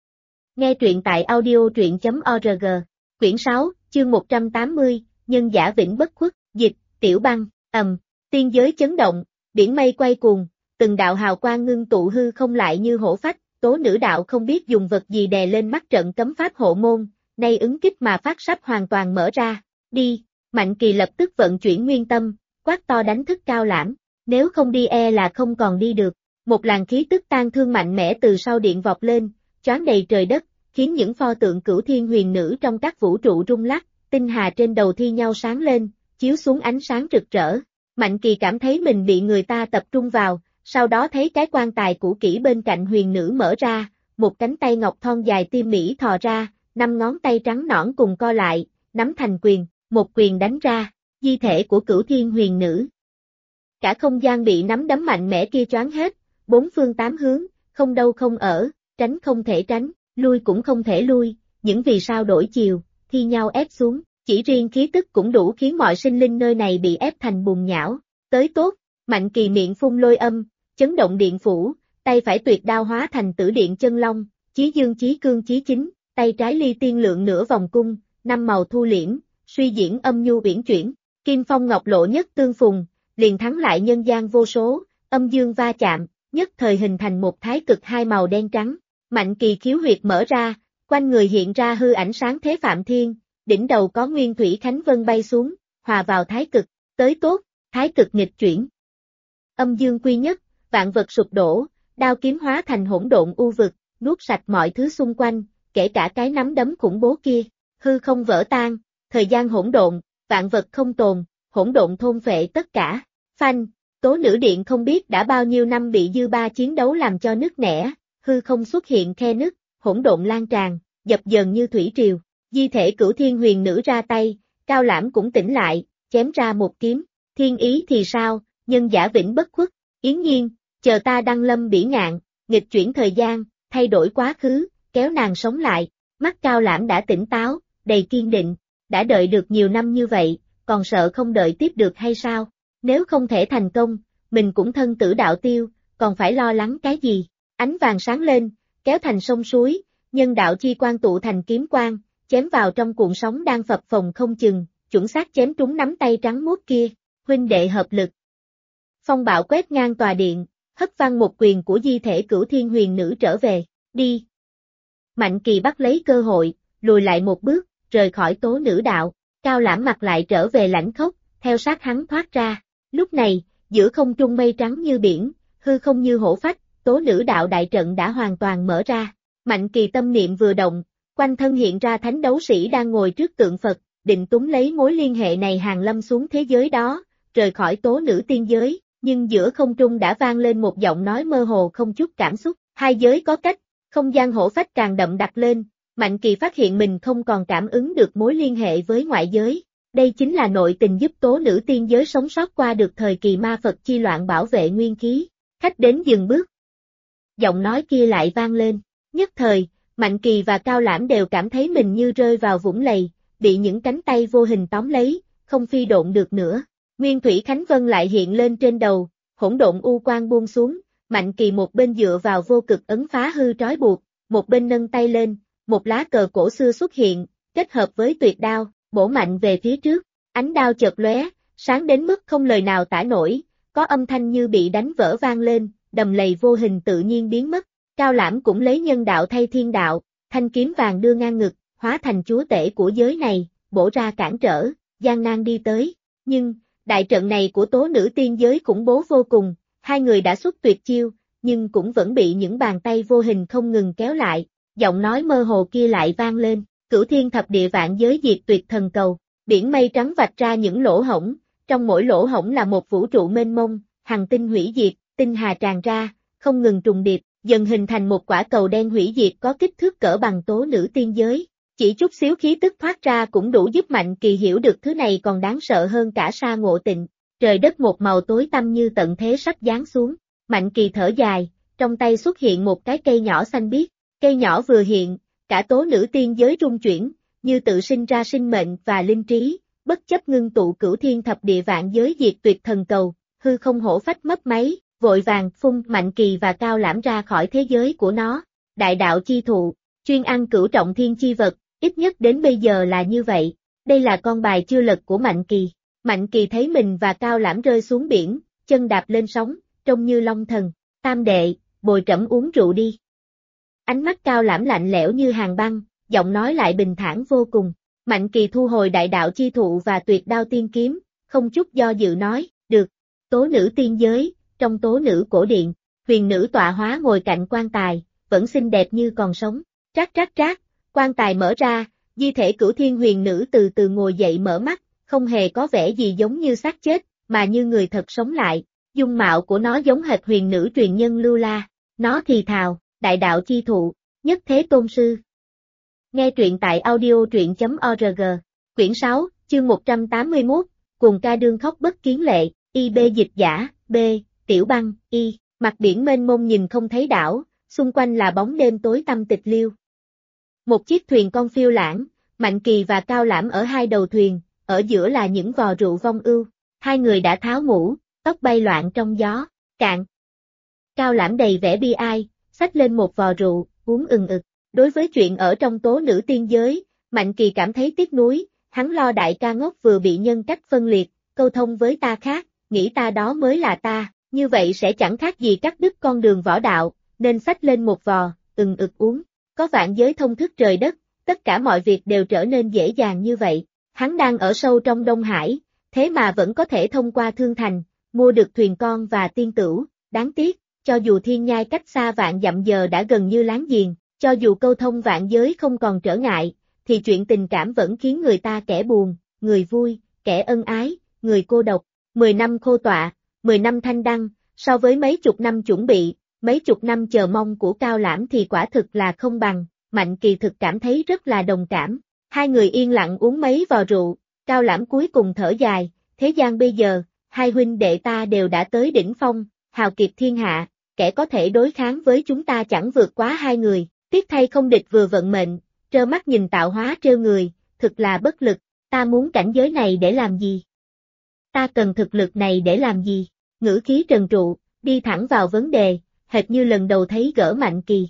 Nghe truyện tại audio.org, quyển 6, chương 180, nhân giả vĩnh bất khuất, dịch, Tiểu Băng, tiên giới chấn động, biển mây quay cuồng, từng đạo hào quang ngưng tụ hư không lại như hổ phách, tố nữ đạo không biết dùng vật gì đè lên mắt trận cấm pháp hộ môn, nay ứng kích mà phát sắp hoàn toàn mở ra, đi. Mạnh Kỳ lập tức vận chuyển nguyên tâm, quát to đánh thức Cao Lãm, nếu không đi e là không còn đi được. Một làn khí tức tan thương mạnh mẽ từ sau điện vọt lên, choáng đầy trời đất, khiến những pho tượng cửu thiên huyền nữ trong các vũ trụ rung lắc, tinh hà trên đầu thi nhau sáng lên, chiếu xuống ánh sáng rực rỡ. Mạnh Kỳ cảm thấy mình bị người ta tập trung vào, sau đó thấy cái quan tài cũ kỹ bên cạnh huyền nữ mở ra, một cánh tay ngọc thon dài tiêm mỹ thò ra, 5 ngón tay trắng nõn cùng co lại, nắm thành quyền, một quyền đánh ra, di thể của Cửu Thiên huyền nữ. Cả không gian bị nắm đấm mạnh mẽ kia choáng hết, 4 phương 8 hướng, không đâu không ở, tránh không thể tránh, lui cũng không thể lui, những vì sao đổi chiều, thi nhau ép xuống, chỉ riêng khí tức cũng đủ khiến mọi sinh linh nơi này bị ép thành bùn nhão. Tới tốt, Mạnh Kỳ miệng phun lôi âm, chấn động điện phủ, tay phải tuyệt đao hóa thành tử điện chân long, chí dương chí cương chí chính, tay trái ly tiên lượng nửa vòng cung, 5 màu thu liễm, suy diễn âm nhu uyển chuyển, kim phong ngọc lộ nhất tương phùng, liền thắng lại nhân gian vô số, âm dương va chạm, nhất thời hình thành một thái cực 2 màu đen trắng. Mạnh Kỳ khiếu huyệt mở ra, quanh người hiện ra hư ảnh sáng thế phạm thiên, đỉnh đầu có nguyên thủy khánh vân bay xuống, hòa vào thái cực, tới tốt, thái cực nghịch chuyển. Âm dương quy nhất, vạn vật sụp đổ, đao kiếm hóa thành hỗn độn u vực, nuốt sạch mọi thứ xung quanh, kể cả cái nắm đấm khủng bố kia, hư không vỡ tan, thời gian hỗn độn, vạn vật không tồn, hỗn độn thôn phệ tất cả. Phanh, Tố Nữ Điện không biết đã bao nhiêu năm bị dư ba chiến đấu làm cho nứt nẻ, hư không xuất hiện khe nứt, hỗn độn lan tràn, dập dờn như thủy triều. Di thể Cửu Thiên huyền nữ ra tay, Cao Lãm cũng tỉnh lại, chém ra một kiếm. Thiên ý thì sao, nhân giả vĩnh bất khuất, Yến Nhiên, chờ ta đăng lâm bỉ ngạn, nghịch chuyển thời gian, thay đổi quá khứ, kéo nàng sống lại. Mắt Cao Lãm đã tỉnh táo, đầy kiên định, đã đợi được nhiều năm như vậy, còn sợ không đợi tiếp được hay sao? Nếu không thể thành công, mình cũng thân tử đạo tiêu, còn phải lo lắng cái gì? Ánh vàng sáng lên, kéo thành sông suối, nhân đạo chi quang tụ thành kiếm quang, chém vào trong cuộn sóng đang phập phồng không chừng, chuẩn xác chém trúng nắm tay trắng muốt kia. Huynh đệ hợp lực. Phong bạo quét ngang tòa điện, hất văng một quyền của di thể Cửu Thiên huyền nữ trở về. Đi. Mạnh Kỳ bắt lấy cơ hội, lùi lại một bước, rời khỏi Tố Nữ đạo. Cao Lãm mặt lại trở về lãnh khốc, theo sát hắn thoát ra. Lúc này, giữa không trung mây trắng như biển, hư không như hổ phách, Tố Nữ đạo đại trận đã hoàn toàn mở ra. Mạnh Kỳ tâm niệm vừa động, quanh thân hiện ra thánh đấu sĩ đang ngồi trước tượng Phật, định túng lấy mối liên hệ này hàng lâm xuống thế giới đó, rời khỏi Tố Nữ tiên giới, nhưng giữa không trung đã vang lên một giọng nói mơ hồ không chút cảm xúc. Hai giới có cách, không gian hổ phách càng đậm đặc lên, Mạnh Kỳ phát hiện mình không còn cảm ứng được mối liên hệ với ngoại giới. Đây chính là nội tình giúp Tố Nữ tiên giới sống sót qua được thời kỳ ma Phật chi loạn, bảo vệ nguyên khí. Khách đến dừng bước. Giọng nói kia lại vang lên, nhất thời, Mạnh Kỳ và Cao Lãm đều cảm thấy mình như rơi vào vũng lầy, bị những cánh tay vô hình tóm lấy, không phi độn được nữa. Nguyên thủy khánh vân lại hiện lên trên đầu, hỗn độn u quang buông xuống, Mạnh Kỳ một bên dựa vào vô cực ấn phá hư trói buộc, một bên nâng tay lên, một lá cờ cổ xưa xuất hiện, kết hợp với tuyệt đao, bổ mạnh về phía trước. Ánh đao chợt lóe, sáng đến mức không lời nào tả nổi, có âm thanh như bị đánh vỡ vang lên, đầm lầy vô hình tự nhiên biến mất. Cao Lãm cũng lấy nhân đạo thay thiên đạo, thanh kiếm vàng đưa ngang ngực, hóa thành chúa tể của giới này, bổ ra cản trở, gian nan đi tới. Nhưng, đại trận này của Tố Nữ tiên giới khủng bố vô cùng, hai người đã xuất tuyệt chiêu, nhưng cũng vẫn bị những bàn tay vô hình không ngừng kéo lại. Giọng nói mơ hồ kia lại vang lên, Cửu Thiên thập địa vạn giới diệt tuyệt thần cầu. Biển mây trắng vạch ra những lỗ hổng, trong mỗi lỗ hổng là một vũ trụ mênh mông, hằng tinh hủy diệt, tinh hà tràn ra, không ngừng trùng điệp, dần hình thành một quả cầu đen hủy diệt có kích thước cỡ bằng Tố Nữ tiên giới. Chỉ chút xíu khí tức thoát ra cũng đủ giúp Mạnh Kỳ hiểu được thứ này còn đáng sợ hơn cả Sa Ngộ Tịnh. Trời đất một màu tối tăm như tận thế sắp giáng xuống. Mạnh Kỳ thở dài, trong tay xuất hiện một cái cây nhỏ xanh biếc. Cây nhỏ vừa hiện, cả Tố Nữ tiên giới rung chuyển, như tự sinh ra sinh mệnh và linh trí, bất chấp ngưng tụ Cửu Thiên thập địa vạn giới diệt tuyệt thần cầu, hư không hổ phách mấp máy, vội vàng phun Mạnh Kỳ và Cao Lãm ra khỏi thế giới của nó. Đại đạo chi thụ, chuyên ăn cửu trọng thiên chi vật, ít nhất đến bây giờ là như vậy. Đây là con bài chưa lật của Mạnh Kỳ. Mạnh Kỳ thấy mình và Cao Lãm rơi xuống biển, chân đạp lên sóng, trông như long thần. Tam đệ, bồi trẫm uống rượu đi. Ánh mắt Cao Lãm lạnh lẽo như hàng băng, giọng nói lại bình thản vô cùng. Mạnh Kỳ thu hồi đại đạo chi thụ và tuyệt đao tiên kiếm, không chút do dự nói, được. Tố Nữ tiên giới, trong Tố Nữ cổ điện, huyền nữ tọa hóa ngồi cạnh quan tài, vẫn xinh đẹp như còn sống. Trác trác trác, quan tài mở ra, di thể Cửu Thiên huyền nữ từ từ ngồi dậy mở mắt, không hề có vẻ gì giống như xác chết, mà như người thật sống lại. Dung mạo của nó giống hệt huyền nữ truyền nhân Lưu La. Nó thì thào, đại đạo chi thụ, nhất thế tôn sư. Nghe truyện tại audio truyện.org. Quyển 6, chương 181, cùng ca đương khóc bất kiến lệ, IB dịch giả, B, Tiểu Băng, Y, mặt biển mênh mông nhìn không thấy đảo, xung quanh là bóng đêm tối tăm tịch liêu. Một chiếc thuyền con phiêu lãng, Mạnh Kỳ và Cao Lãm ở hai đầu thuyền, ở giữa là những vò rượu vong ưu. Hai người đã tháo mũ, tóc bay loạn trong gió, cạn. Cao Lãm đầy vẻ bi ai, xách lên một vò rượu, uống ừng ực. Đối với chuyện ở trong tố nữ tiên giới, Mạnh Kỳ cảm thấy tiếc nuối, hắn lo đại ca ngốc vừa bị nhân cách phân liệt, câu thông với ta khác, nghĩ ta đó mới là ta, như vậy sẽ chẳng khác gì cắt đứt con đường võ đạo, nên xách lên một vò, ừng ực uống. Có vạn giới thông thức trời đất, tất cả mọi việc đều trở nên dễ dàng như vậy. Hắn đang ở sâu trong Đông Hải, thế mà vẫn có thể thông qua Thương Thành, mua được thuyền con và tiên tửu, đáng tiếc, cho dù thiên nhai cách xa vạn dặm giờ đã gần như láng giềng, cho dù câu thông vạn giới không còn trở ngại, thì chuyện tình cảm vẫn khiến người ta kẻ buồn, người vui, kẻ ân ái, người cô độc. 10 năm khô tọa, 10 năm thanh đăng, so với mấy chục năm chuẩn bị, mấy chục năm chờ mong của Cao Lãm thì quả thực là không bằng. Mạnh Kỳ thực cảm thấy rất là đồng cảm. Hai người yên lặng uống mấy vò rượu, Cao Lãm cuối cùng thở dài, thế gian bây giờ, hai huynh đệ ta đều đã tới đỉnh phong, hào kiệt thiên hạ, kẻ có thể đối kháng với chúng ta chẳng vượt quá hai người, tiếc thay không địch vừa vận mệnh, trơ mắt nhìn tạo hóa trêu người, thực là bất lực, ta muốn cảnh giới này để làm gì? Ta cần thực lực này để làm gì? Ngữ khí trần trụ, đi thẳng vào vấn đề, hệt như lần đầu thấy gỡ Mạnh Kỳ.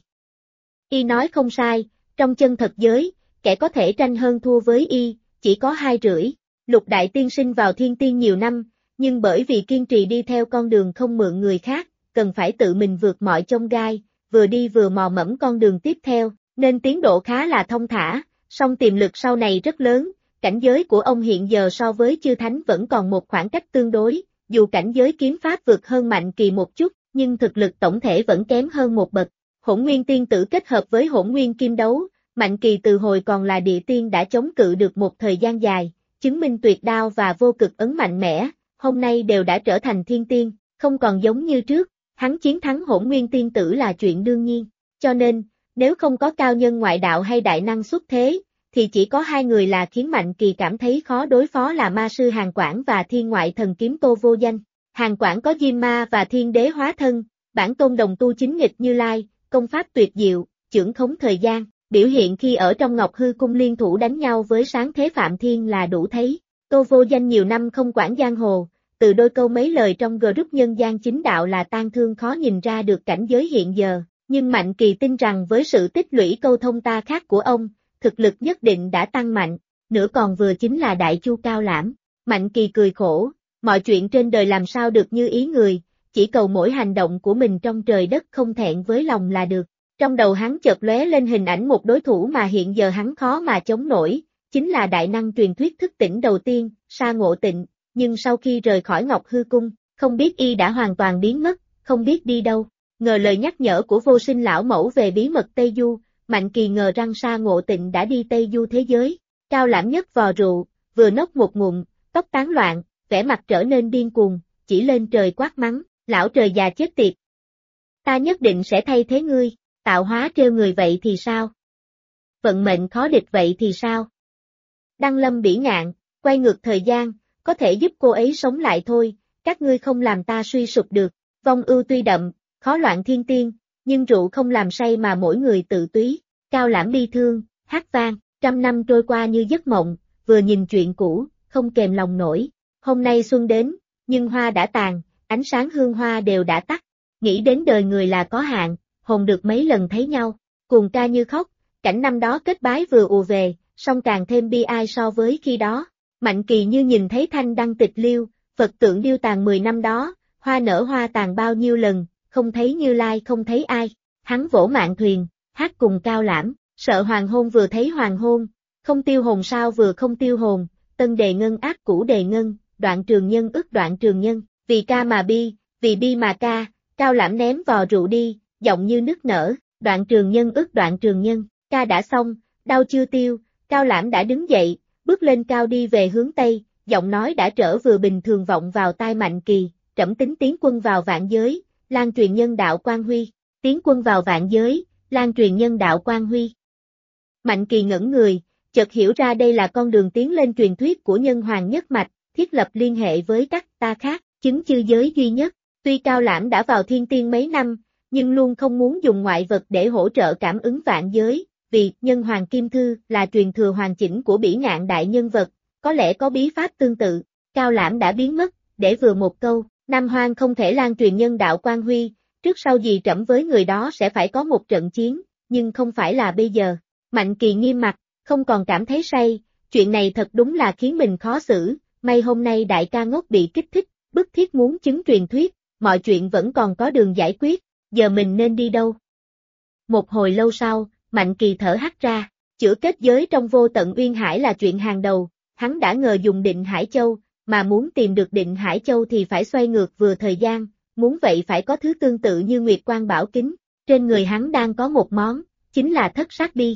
Y nói không sai, trong chân thật giới, kẻ có thể tranh hơn thua với Y, chỉ có hai rưỡi. Lục Đại Tiên sinh vào thiên tiên nhiều năm, nhưng bởi vì kiên trì đi theo con đường không mượn người khác, cần phải tự mình vượt mọi chông gai, vừa đi vừa mò mẫm con đường tiếp theo, nên tiến độ khá là thông thả, song tiềm lực sau này rất lớn, cảnh giới của ông hiện giờ so với chư thánh vẫn còn một khoảng cách tương đối, dù cảnh giới kiếm pháp vượt hơn Mạnh Kỳ một chút, nhưng thực lực tổng thể vẫn kém hơn một bậc. Hỗn Nguyên Tiên Tử kết hợp với Hỗn Nguyên Kim Đấu, Mạnh Kỳ từ hồi còn là địa tiên đã chống cự được một thời gian dài, chứng minh tuyệt đao và vô cực ấn mạnh mẽ, hôm nay đều đã trở thành thiên tiên, không còn giống như trước, hắn chiến thắng Hỗn Nguyên Tiên Tử là chuyện đương nhiên, cho nên, nếu không có cao nhân ngoại đạo hay đại năng xuất thế, thì chỉ có hai người là khiến Mạnh Kỳ cảm thấy khó đối phó là ma sư Hàn Quảng và thiên ngoại thần kiếm Tô Vô Danh. Hàn Quảng có Diêm Ma và Thiên Đế hóa thân, bản tôn đồng tu chính nghịch Như Lai, công pháp tuyệt diệu, chưởng khống thời gian, biểu hiện khi ở trong Ngọc Hư Cung liên thủ đánh nhau với Sáng Thế Phạm Thiên là đủ thấy. Tô Vô Danh nhiều năm không quản giang hồ, từ đôi câu mấy lời trong group nhân gian chính đạo là tan thương khó nhìn ra được cảnh giới hiện giờ, nhưng Mạnh Kỳ tin rằng với sự tích lũy câu thông ta khác của ông, thực lực nhất định đã tăng mạnh, nữa còn vừa chính là Đại Chu Cao Lãm. Mạnh Kỳ cười khổ, mọi chuyện trên đời làm sao được như ý người, chỉ cầu mỗi hành động của mình trong trời đất không thẹn với lòng là được. Trong đầu hắn chợt lóe lên hình ảnh một đối thủ mà hiện giờ hắn khó mà chống nổi, chính là đại năng truyền thuyết thức tỉnh đầu tiên, Sa Ngộ Tịnh, nhưng sau khi rời khỏi Ngọc Hư Cung, không biết y đã hoàn toàn biến mất, không biết đi đâu. Ngờ lời nhắc nhở của Vô Sinh lão mẫu về bí mật Tây Du, Mạnh Kỳ ngờ rằng Sa Ngộ Tịnh đã đi Tây Du thế giới. Cao Lãm nhấc vò rượu, vừa nốc một ngụm, tóc tán loạn, vẻ mặt trở nên điên cuồng, chỉ lên trời quát mắng, lão trời già chết tiệt. Ta nhất định sẽ thay thế ngươi, tạo hóa trêu người vậy thì sao? Vận mệnh khó địch vậy thì sao? Đăng Lâm bỉ ngạn, quay ngược thời gian, có thể giúp cô ấy sống lại thôi, các ngươi không làm ta suy sụp được. Vong ưu tuy đậm, khó loạn thiên tiên, nhưng rượu không làm say mà mỗi người tự túy. Cao Lãm bi thương, hát vang, 100 năm trôi qua như giấc mộng, vừa nhìn chuyện cũ, không kềm lòng nổi. Hôm nay xuân đến, nhưng hoa đã tàn, ánh sáng hương hoa đều đã tắt. Nghĩ đến đời người là có hạn, hồn được mấy lần thấy nhau, cuồng ca như khóc, cảnh năm đó kết bái vừa ùa về, song càng thêm bi ai so với khi đó. Mạnh Kỳ như nhìn thấy thanh đăng tịch liêu, Phật tượng điêu tàn 10 năm đó, hoa nở hoa tàn bao nhiêu lần, không thấy Như Lai không thấy ai. Hắn vỗ mạn thuyền, hát cùng Cao Lãm, sợ hoàng hôn vừa thấy hoàng hôn, không tiêu hồn sao vừa không tiêu hồn, tân đề ngân ác cũ đề ngân, đoạn trường nhân ức đoạn trường nhân, vì ca mà bi, vì bi mà ca. Cao Lãm ném vò rượu đi, giọng như nức nở, đoạn trường nhân ức đoạn trường nhân, ca đã xong, đau chưa tiêu, Cao Lãm đã đứng dậy, bước lên cao đi về hướng Tây, giọng nói đã trở vừa bình thường vọng vào tai Mạnh Kỳ, trẫm tính tiến quân vào vạn giới, lan truyền nhân đạo quang huy, tiến quân vào vạn giới, lan truyền nhân đạo quang huy. Mạnh Kỳ ngẩn người, chợt hiểu ra đây là con đường tiến lên truyền thuyết của nhân hoàng nhất mạch, thiết lập liên hệ với các ta khác, chứng chư giới duy nhất. Tuy Cao Lãm đã vào thiên tiên mấy năm, nhưng luôn không muốn dùng ngoại vật để hỗ trợ cảm ứng vạn giới, vì nhân hoàng kim thư là truyền thừa hoàn chỉnh của bỉ ngạn đại nhân vật, có lẽ có bí pháp tương tự. Cao Lãm đã biến mất, để vừa một câu, Nam Hoang không thể lan truyền nhân đạo quang huy, trước sau gì trẫm với người đó sẽ phải có một trận chiến, nhưng không phải là bây giờ. Mạnh Kỳ nghiêm mặt, không còn cảm thấy say, chuyện này thật đúng là khiến mình khó xử, may hôm nay đại ca ngốc bị kích thích, bức thiết muốn chứng truyền thuyết, mọi chuyện vẫn còn có đường giải quyết, giờ mình nên đi đâu? Một hồi lâu sau, Mạnh Kỳ thở hắt ra, chữa kết giới trong vô tận Uyên Hải là chuyện hàng đầu, hắn đã ngờ dùng Định Hải Châu, mà muốn tìm được Định Hải Châu thì phải xoay ngược vừa thời gian, muốn vậy phải có thứ tương tự như Nguyệt Quang Bảo Kính, trên người hắn đang có một món, chính là Thất Sát Bi.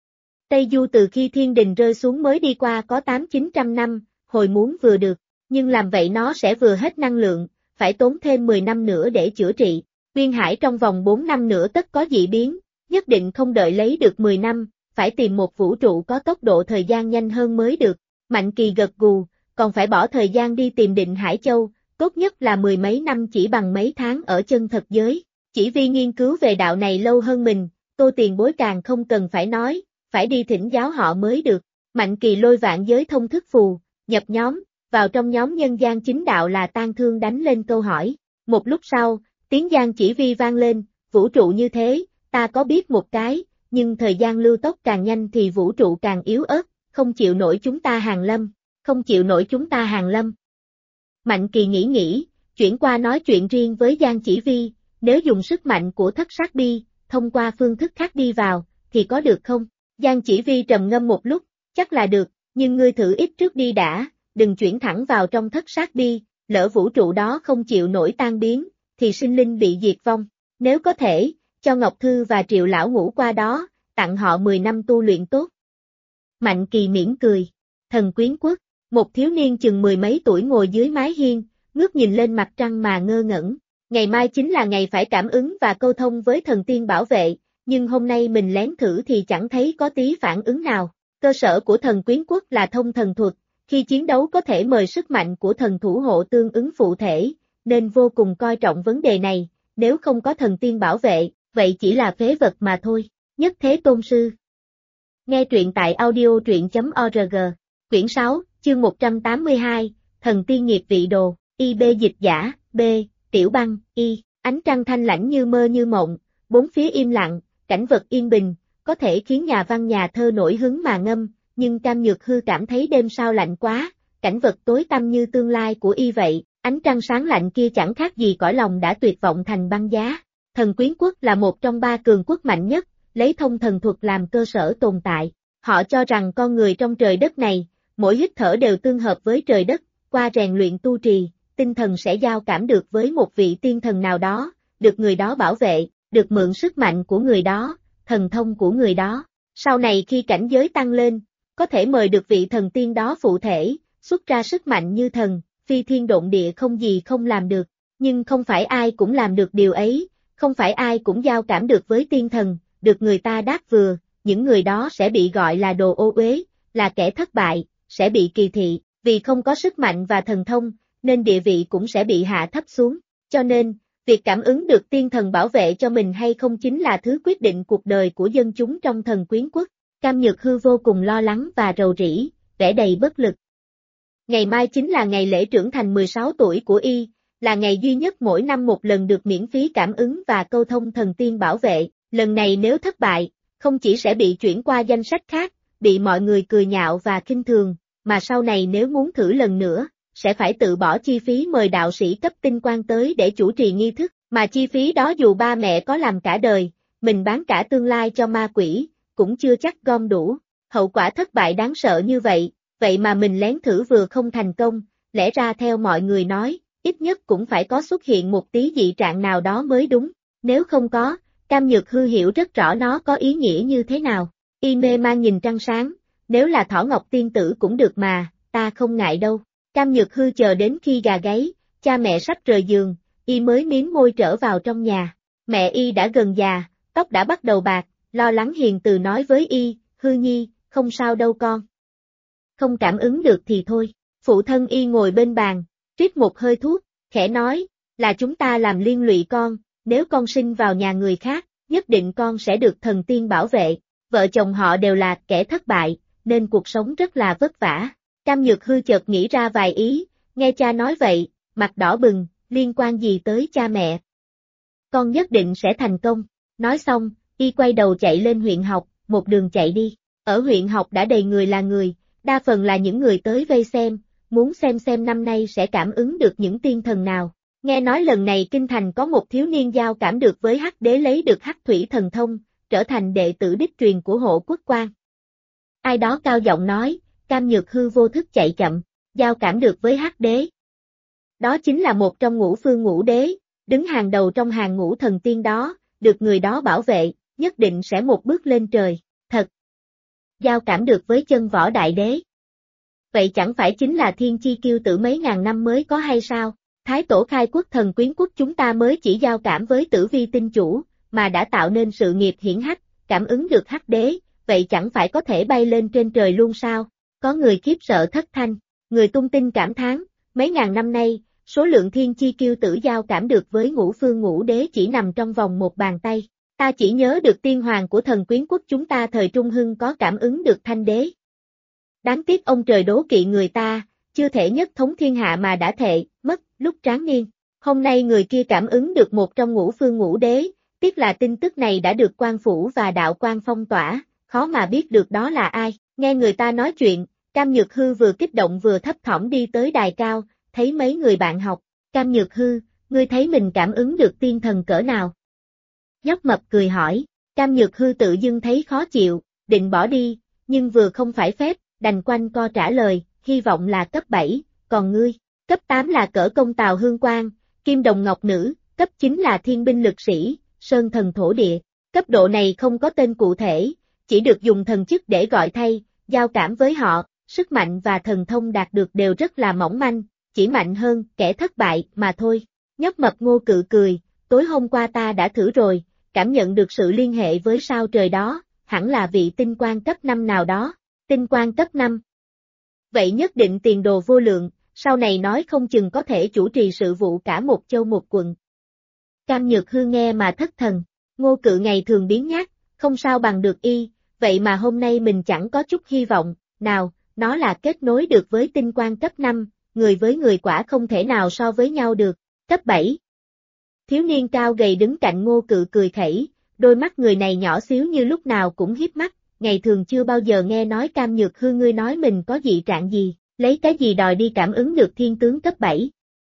Tây Du từ khi thiên đình rơi xuống mới đi qua có 800-900 năm, hồi muốn vừa được, nhưng làm vậy nó sẽ vừa hết năng lượng, phải tốn thêm 10 năm nữa để chữa trị. Uyên Hải trong vòng 4 năm nữa tất có dị biến, nhất định không đợi lấy được 10 năm, phải tìm một vũ trụ có tốc độ thời gian nhanh hơn mới được. Mạnh Kỳ gật gù, còn phải bỏ thời gian đi tìm Định Hải Châu, tốt nhất là 10 mấy năm chỉ bằng mấy tháng ở chân thật giới. Chỉ vì nghiên cứu về đạo này lâu hơn mình, Tô tiền bối càng không cần phải nói, phải đi thỉnh giáo họ mới được. Mạnh Kỳ lôi vạn giới thông thức phù, nhập nhóm, vào trong nhóm nhân gian chính đạo là Tang Thương đánh lên câu hỏi. Một lúc sau, tiếng Giang Chỉ Vi vang lên, vũ trụ như thế, ta có biết một cái, nhưng thời gian lưu tốc càng nhanh thì vũ trụ càng yếu ớt, không chịu nổi chúng ta hàng lâm, không chịu nổi chúng ta hàng lâm. Mạnh Kỳ nghĩ, chuyển qua nói chuyện riêng với Giang Chỉ Vi, nếu dùng sức mạnh của Thất Sát Bi, thông qua phương thức khác đi vào, thì có được không? Giang Chỉ Vi trầm ngâm một lúc, chắc là được, nhưng ngươi thử ít trước đi đã, đừng chuyển thẳng vào trong Thất Sát Bi, lỡ vũ trụ đó không chịu nổi tan biến, thì sinh linh bị diệt vong. Nếu có thể, cho Ngọc Thư và Triệu Lão Ngũ qua đó, tặng họ 10 năm tu luyện tốt. Mạnh Kỳ mỉm cười. Thần Quyến Quốc, một thiếu niên chừng mười mấy tuổi ngồi dưới mái hiên, ngước nhìn lên mặt trăng mà ngơ ngẩn. Ngày mai chính là ngày phải cảm ứng và câu thông với thần tiên bảo vệ, nhưng hôm nay mình lén thử thì chẳng thấy có tí phản ứng nào. Cơ sở của Thần Quyến Quốc là thông thần thuật, khi chiến đấu có thể mời sức mạnh của thần thủ hộ tương ứng phụ thể, nên vô cùng coi trọng vấn đề này, nếu không có thần tiên bảo vệ, vậy chỉ là phế vật mà thôi. Nhất Thế Tôn Sư. Nghe truyện tại audio.truyện.org, quyển 6, chương 182, Thần Tiên Nghiệp Vị Đồ, IB dịch giả, B, Tiểu Băng, Y, ánh trăng thanh lãnh như mơ như mộng, bốn phía im lặng, cảnh vật yên bình, có thể khiến nhà văn nhà thơ nổi hứng mà ngâm, nhưng Cam Nhược Hư cảm thấy đêm sao lạnh quá, cảnh vật tối tăm như tương lai của Y vậy, ánh trăng sáng lạnh kia chẳng khác gì cõi lòng đã tuyệt vọng thành băng giá. Thần Quyến Quốc là một trong ba cường quốc mạnh nhất, lấy thông thần thuật làm cơ sở tồn tại. Họ cho rằng con người trong trời đất này, mỗi hít thở đều tương hợp với trời đất, qua rèn luyện tu trì, tinh thần sẽ giao cảm được với một vị tiên thần nào đó, được người đó bảo vệ, được mượn sức mạnh của người đó, thần thông của người đó. Sau này khi cảnh giới tăng lên, có thể mời được vị thần tiên đó phụ thể, xuất ra sức mạnh như thần, phi thiên độn địa không gì không làm được. Nhưng không phải ai cũng làm được điều ấy, không phải ai cũng giao cảm được với tiên thần, được người ta đáp vừa, những người đó sẽ bị gọi là đồ ô uế, là kẻ thất bại, sẽ bị kỳ thị, vì không có sức mạnh và thần thông, nên địa vị cũng sẽ bị hạ thấp xuống. Cho nên, việc cảm ứng được tiên thần bảo vệ cho mình hay không chính là thứ quyết định cuộc đời của dân chúng trong Thần Quyến Quốc. Cam Nhược Hư vô cùng lo lắng và rầu rĩ, vẻ đầy bất lực. Ngày mai chính là ngày lễ trưởng thành 16 tuổi của Y, là ngày duy nhất mỗi năm một lần được miễn phí cảm ứng và câu thông thần tiên bảo vệ. Lần này nếu thất bại, không chỉ sẽ bị chuyển qua danh sách khác, bị mọi người cười nhạo và khinh thường, mà sau này nếu muốn thử lần nữa, sẽ phải tự bỏ chi phí mời đạo sĩ cấp tinh quan tới để chủ trì nghi thức, mà chi phí đó dù ba mẹ có làm cả đời, mình bán cả tương lai cho ma quỷ, cũng chưa chắc gom đủ. Hậu quả thất bại đáng sợ như vậy, vậy mà mình lén thử vừa không thành công, lẽ ra theo mọi người nói, ít nhất cũng phải có xuất hiện một tí dị trạng nào đó mới đúng, nếu không có, Cam Nhược Hư hiểu rất rõ nó có ý nghĩa như thế nào. Y mê man nhìn trăng sáng, nếu là Thỏ Ngọc tiên tử cũng được mà, ta không ngại đâu. Cam Nhược Hư chờ đến khi gà gáy, cha mẹ sắp rời giường, y mới mím môi trở vào trong nhà. Mẹ y đã gần già, tóc đã bắt đầu bạc, lo lắng hiền từ nói với y, Hư Nhi, không sao đâu con. Không cảm ứng được thì thôi. Phụ thân y ngồi bên bàn, rít một hơi thuốc, khẽ nói, là chúng ta làm liên lụy con, nếu con sinh vào nhà người khác, nhất định con sẽ được thần tiên bảo vệ. Vợ chồng họ đều là kẻ thất bại, nên cuộc sống rất là vất vả. Cam Nhược Hư chợt nghĩ ra vài ý, nghe cha nói vậy, mặt đỏ bừng, liên quan gì tới cha mẹ. Con nhất định sẽ thành công. Nói xong, y quay đầu chạy lên huyện học, một đường chạy đi. Ở huyện học đã đầy người là người, đa phần là những người tới vây xem, muốn xem năm nay sẽ cảm ứng được những tiên thần nào. Nghe nói lần này kinh thành có một thiếu niên giao cảm được với Hắc Đế lấy được Hắc Thủy thần thông, trở thành đệ tử đích truyền của Hộ Quốc Quan. Ai đó cao giọng nói, Cam Nhược Hư vô thức chạy chậm, giao cảm được với Hắc Đế. Đó chính là một trong ngũ phương ngũ đế, đứng hàng đầu trong hàng ngũ thần tiên đó, được người đó bảo vệ, nhất định sẽ một bước lên trời, thật. Giao cảm được với chân võ đại đế. Vậy chẳng phải chính là thiên chi kiêu tử mấy ngàn năm mới có hay sao? Thái tổ khai quốc thần quyến quốc chúng ta mới chỉ giao cảm với tử vi tinh chủ, mà đã tạo nên sự nghiệp hiển hách, cảm ứng được Hắc Đế, vậy chẳng phải có thể bay lên trên trời luôn sao? Có người khiếp sợ thất thanh, người tung tin cảm thán, mấy ngàn năm nay, số lượng thiên chi kiêu tử giao cảm được với ngũ phương ngũ đế chỉ nằm trong vòng một bàn tay. Ta chỉ nhớ được tiên hoàng của thần quyến quốc chúng ta thời Trung Hưng có cảm ứng được Thanh Đế. Đáng tiếc ông trời đố kỵ người ta, chưa thể nhất thống thiên hạ mà đã thệ, mất, lúc tráng niên. Hôm nay người kia cảm ứng được một trong ngũ phương ngũ đế, tiếc là tin tức này đã được quan phủ và đạo quan phong tỏa, khó mà biết được đó là ai. Nghe người ta nói chuyện, Cam Nhược Hư vừa kích động vừa thấp thỏm đi tới đài cao, thấy mấy người bạn học. Cam Nhược Hư, ngươi thấy mình cảm ứng được tiên thần cỡ nào? Nhóc mập cười hỏi, Cam Nhược Hư tự dưng thấy khó chịu, định bỏ đi, nhưng vừa không phải phép, đành quanh co trả lời, hy vọng là cấp 7, còn ngươi, cấp 8 là cỡ công tào hương quang, kim đồng ngọc nữ, cấp 9 là thiên binh lực sĩ, sơn thần thổ địa. Cấp độ này không có tên cụ thể, chỉ được dùng thần chức để gọi thay, giao cảm với họ, sức mạnh và thần thông đạt được đều rất là mỏng manh, chỉ mạnh hơn kẻ thất bại mà thôi. Nhóc mập Ngô Cự cười, tối hôm qua ta đã thử rồi, cảm nhận được sự liên hệ với sao trời đó, hẳn là vị tinh quan cấp 5 nào đó. Tinh quan cấp 5. Vậy nhất định tiền đồ vô lượng, sau này nói không chừng có thể chủ trì sự vụ cả một châu một quận. Cam Nhược Hư nghe mà thất thần, Ngô Cự ngày thường biếng nhác, không sao bằng được y, vậy mà hôm nay mình chẳng có chút hy vọng, nào, nó là kết nối được với tinh quan cấp 5, người với người quả không thể nào so với nhau được, cấp 7. Thiếu niên cao gầy đứng cạnh Ngô Cự cười khẩy, đôi mắt người này nhỏ xíu như lúc nào cũng hiếp mắt, ngày thường chưa bao giờ nghe nói Cam Nhược Hư ngươi nói mình có dị trạng gì, lấy cái gì đòi đi cảm ứng được thiên tướng cấp 7.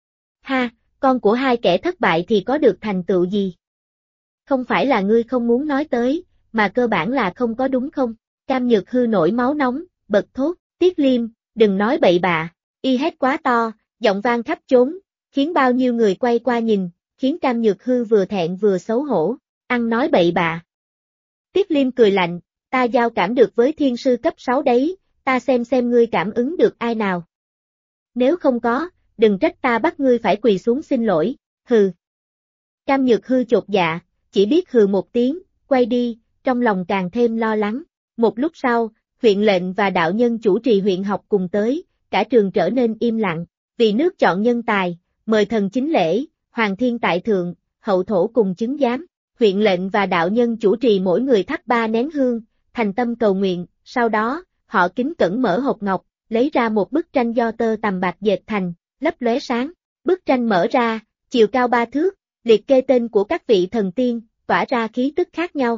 Ha, con của hai kẻ thất bại thì có được thành tựu gì? Không phải là ngươi không muốn nói tới, mà cơ bản là không có đúng không? Cam Nhược Hư nổi máu nóng, bật thốt, Tiết Liêm, đừng nói bậy bạ, y hét quá to, giọng vang khắp chốn, khiến bao nhiêu người quay qua nhìn, khiến Cam Nhược Hư vừa thẹn vừa xấu hổ, ăn nói bậy bạ. Tiết Liêm cười lạnh, ta giao cảm được với thiên sư cấp 6 đấy, ta xem ngươi cảm ứng được ai nào. Nếu không có, đừng trách ta bắt ngươi phải quỳ xuống xin lỗi, hừ. Cam Nhược Hư chột dạ, chỉ biết hừ một tiếng, quay đi, trong lòng càng thêm lo lắng. Một lúc sau, huyện lệnh và đạo nhân chủ trì huyện học cùng tới, cả trường trở nên im lặng, vì nước chọn nhân tài, mời thần chính lễ, hoàng thiên tại thượng, hậu thổ cùng chứng giám. Huyện lệnh và đạo nhân chủ trì mỗi người thắp 3 nén hương, thành tâm cầu nguyện, sau đó, họ kính cẩn mở hộp ngọc, lấy ra một bức tranh do tơ tằm bạc dệt thành, lấp lóe sáng. Bức tranh mở ra, chiều cao 3 thước, liệt kê tên của các vị thần tiên, tỏa ra khí tức khác nhau.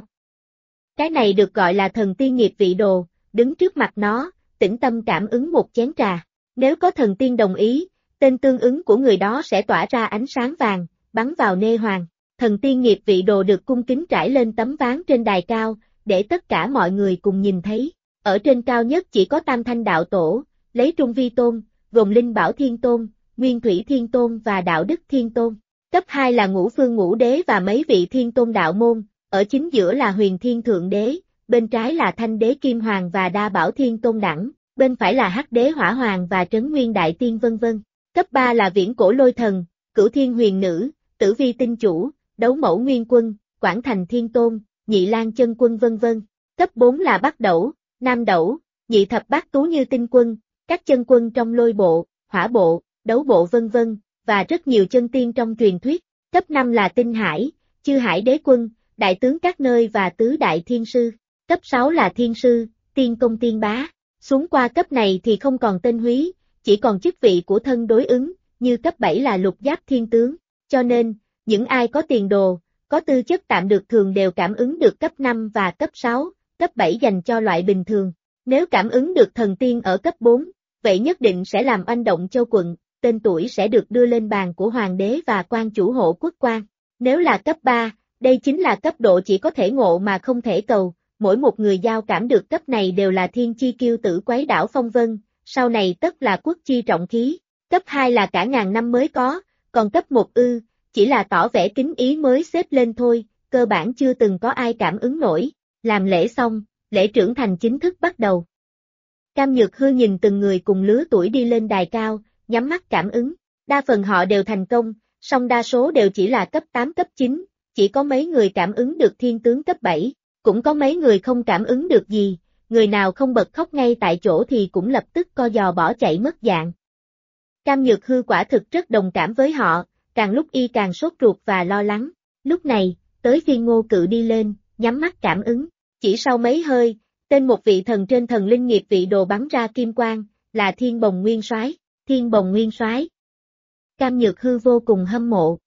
Cái này được gọi là thần tiên nghiệp vị đồ, đứng trước mặt nó, tĩnh tâm cảm ứng một chén trà. Nếu có thần tiên đồng ý, tên tương ứng của người đó sẽ tỏa ra ánh sáng vàng, bắn vào nê hoàng. Thần tiên nghiệp vị đồ được cung kính trải lên tấm ván trên đài cao, để tất cả mọi người cùng nhìn thấy. Ở trên cao nhất chỉ có Tam Thanh Đạo Tổ, lấy Trung Vi Tôn, gồm Linh Bảo Thiên Tôn, Nguyên Thủy Thiên Tôn và Đạo Đức Thiên Tôn. Cấp 2 là Ngũ Phương Ngũ Đế và mấy vị Thiên Tôn đạo môn, ở chính giữa là Huyền Thiên Thượng Đế, bên trái là Thanh Đế Kim Hoàng và Đa Bảo Thiên Tôn đẳng, bên phải là Hắc Đế Hỏa Hoàng và Trấn Nguyên Đại Tiên vân vân. Cấp 3 là Viễn Cổ Lôi Thần, Cửu Thiên Huyền Nữ, Tử Vi Tinh Chủ, Đấu Mẫu Nguyên Quân, Quảng Thành Thiên Tôn, Nhị Lang Chân Quân vân vân. Cấp 4 là Bắc Đẩu, Nam Đẩu, Nhị Thập Bát Tú Như Tinh Quân, các chân quân trong Lôi Bộ, Hỏa Bộ, Đấu Bộ vân vân, và rất nhiều chân tiên trong truyền thuyết. Cấp 5 là Tinh Hải, Chư Hải Đế Quân, Đại tướng các nơi và Tứ Đại Thiên Sư. Cấp 6 là Thiên Sư, Tiên Công Tiên Bá. Xuống qua cấp này thì không còn tên húy, chỉ còn chức vị của thân đối ứng, như cấp 7 là Lục Giáp Thiên Tướng. Cho nên, những ai có tiền đồ, có tư chất tạm được thường đều cảm ứng được cấp 5 và cấp 6, cấp 7 dành cho loại bình thường. Nếu cảm ứng được thần tiên ở cấp 4, vậy nhất định sẽ làm oanh động châu quận, tên tuổi sẽ được đưa lên bàn của hoàng đế và quan chủ hộ quốc quan. Nếu là cấp 3, đây chính là cấp độ chỉ có thể ngộ mà không thể cầu, mỗi một người giao cảm được cấp này đều là thiên chi kiêu tử quấy đảo phong vân, sau này tất là quốc chi trọng khí. Cấp 2 là cả ngàn năm mới có, còn cấp 1 chỉ là tỏ vẻ kính ý mới xếp lên thôi, cơ bản chưa từng có ai cảm ứng nổi. Làm lễ xong, lễ trưởng thành chính thức bắt đầu. Cam Nhược Hư nhìn từng người cùng lứa tuổi đi lên đài cao, nhắm mắt cảm ứng. Đa phần họ đều thành công, song đa số đều chỉ là cấp 8 cấp 9, chỉ có mấy người cảm ứng được thiên tướng cấp 7, cũng có mấy người không cảm ứng được gì, người nào không bật khóc ngay tại chỗ thì cũng lập tức co giò bỏ chạy mất dạng. Cam Nhược Hư quả thực rất đồng cảm với họ, càng lúc y càng sốt ruột và lo lắng. Lúc này, tới phiên Ngô Cự đi lên, nhắm mắt cảm ứng. Chỉ sau mấy hơi, tên một vị thần trên thần linh nghiệp vị đồ bắn ra kim quang, là Thiên Bồng Nguyên Soái. Thiên Bồng Nguyên Soái. Cam Nhược Hư vô cùng hâm mộ.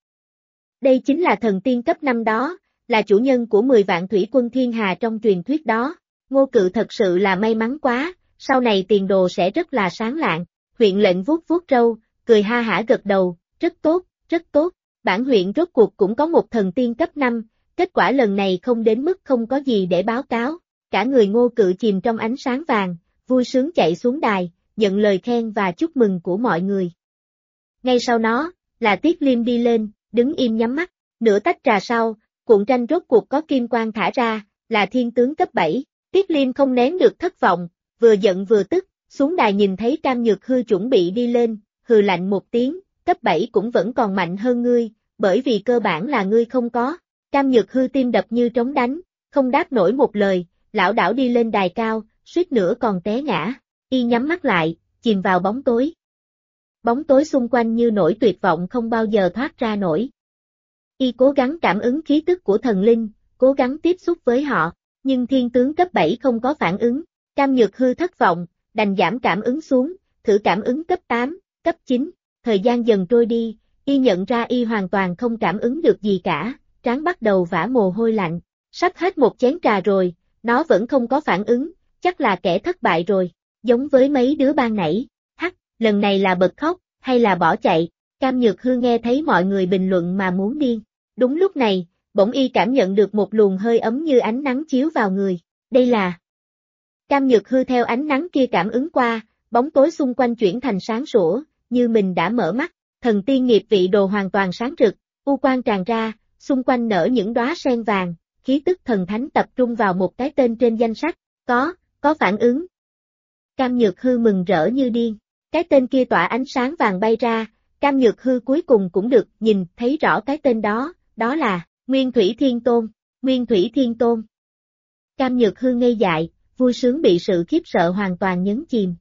Đây chính là thần tiên cấp 5 đó, là chủ nhân của 10 vạn thủy quân thiên hà trong truyền thuyết đó. Ngô Cự thật sự là may mắn quá, sau này tiền đồ sẽ rất là sáng lạng. Huyện lệnh vuốt vuốt râu, cười ha hả gật đầu, rất tốt, rất tốt. Bản huyện rốt cuộc cũng có một thần tiên cấp 5, kết quả lần này không đến mức không có gì để báo cáo. Cả người Ngô Cự chìm trong ánh sáng vàng, vui sướng chạy xuống đài, nhận lời khen và chúc mừng của mọi người. Ngay sau đó, là Tiết Liêm đi lên, đứng im nhắm mắt. Nửa tách trà sau, cuộn tranh rốt cuộc có kim quang thả ra, là thiên tướng cấp 7. Tiết Liêm không nén được thất vọng, vừa giận vừa tức, xuống đài nhìn thấy Cam Nhược Hư chuẩn bị đi lên, hừ lạnh một tiếng, cấp 7 cũng vẫn còn mạnh hơn ngươi, bởi vì cơ bản là ngươi không có. Cam Nhược Hư tim đập như trống đánh, không đáp nổi một lời, lảo đảo đi lên đài cao, suýt nữa còn té ngã, y nhắm mắt lại, chìm vào bóng tối. Bóng tối xung quanh như nỗi tuyệt vọng không bao giờ thoát ra nổi. Y cố gắng cảm ứng khí tức của thần linh, cố gắng tiếp xúc với họ, nhưng thiên tướng cấp 7 không có phản ứng. Cam Nhược Hư thất vọng, đành giảm cảm ứng xuống, thử cảm ứng cấp 8, cấp 9. Thời gian dần trôi đi, y nhận ra y hoàn toàn không cảm ứng được gì cả, trán bắt đầu vã mồ hôi lạnh. Sắp hết một chén trà rồi, nó vẫn không có phản ứng, chắc là kẻ thất bại rồi. Giống với mấy đứa ban nãy, lần này là bật khóc, hay là bỏ chạy. Cam Nhược Hư nghe thấy mọi người bình luận mà muốn điên. Đúng lúc này, bỗng y cảm nhận được một luồng hơi ấm như ánh nắng chiếu vào người. Đây là... Cam Nhược Hư theo ánh nắng kia cảm ứng qua, bóng tối xung quanh chuyển thành sáng sủa, như mình đã mở mắt. Thần tiên nghiệp vị đồ hoàn toàn sáng rực, u quang tràn ra, xung quanh nở những đóa sen vàng, khí tức thần thánh tập trung vào một cái tên trên danh sách. Có phản ứng. Cam Nhược Hư mừng rỡ như điên. Cái tên kia tỏa ánh sáng vàng bay ra, Cam Nhược Hư cuối cùng cũng được nhìn thấy rõ cái tên đó, đó là Nguyên Thủy Thiên Tôn. Nguyên Thủy Thiên Tôn. Cam Nhược Hư ngây dại, vui sướng bị sự khiếp sợ hoàn toàn nhấn chìm.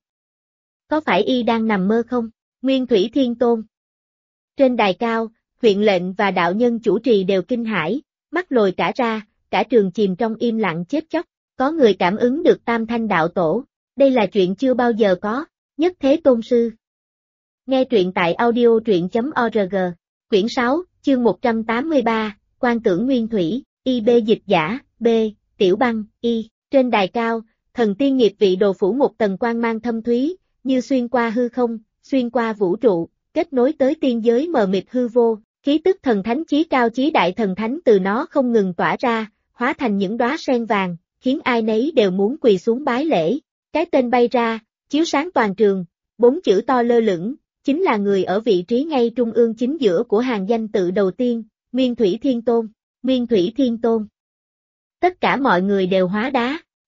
Có phải y đang nằm mơ không? Nguyên Thủy Thiên Tôn. Trên đài cao, huyện lệnh và đạo nhân chủ trì đều kinh hãi, mắt lồi cả ra, cả trường chìm trong im lặng chết chóc. Có người cảm ứng được Tam Thanh Đạo Tổ. Đây là chuyện chưa bao giờ có. Nhất Thế Tôn Sư. Nghe truyện tại audio.org. Quyển 6, chương 183, Quan Tưởng Nguyên Thủy, IB dịch giả, B, Tiểu Băng, Y. Trên đài cao, thần tiên nghiệp vị đồ phủ một tầng quang mang thâm thúy, như xuyên qua hư không, xuyên qua vũ trụ, kết nối tới tiên giới mờ mịt hư vô, khí tức thần thánh chí cao chí đại thần thánh từ nó không ngừng tỏa ra, hóa thành những đóa sen vàng, khiến ai nấy đều muốn quỳ xuống bái lễ. Cái tên bay ra, chiếu sáng toàn trường, 4 chữ to lơ lửng, chính là người ở vị trí ngay trung ương chính giữa của hàng danh tự đầu tiên, Nguyên Thủy Thiên Tôn. Nguyên Thủy Thiên Tôn. Tất cả mọi người đều hóa đá,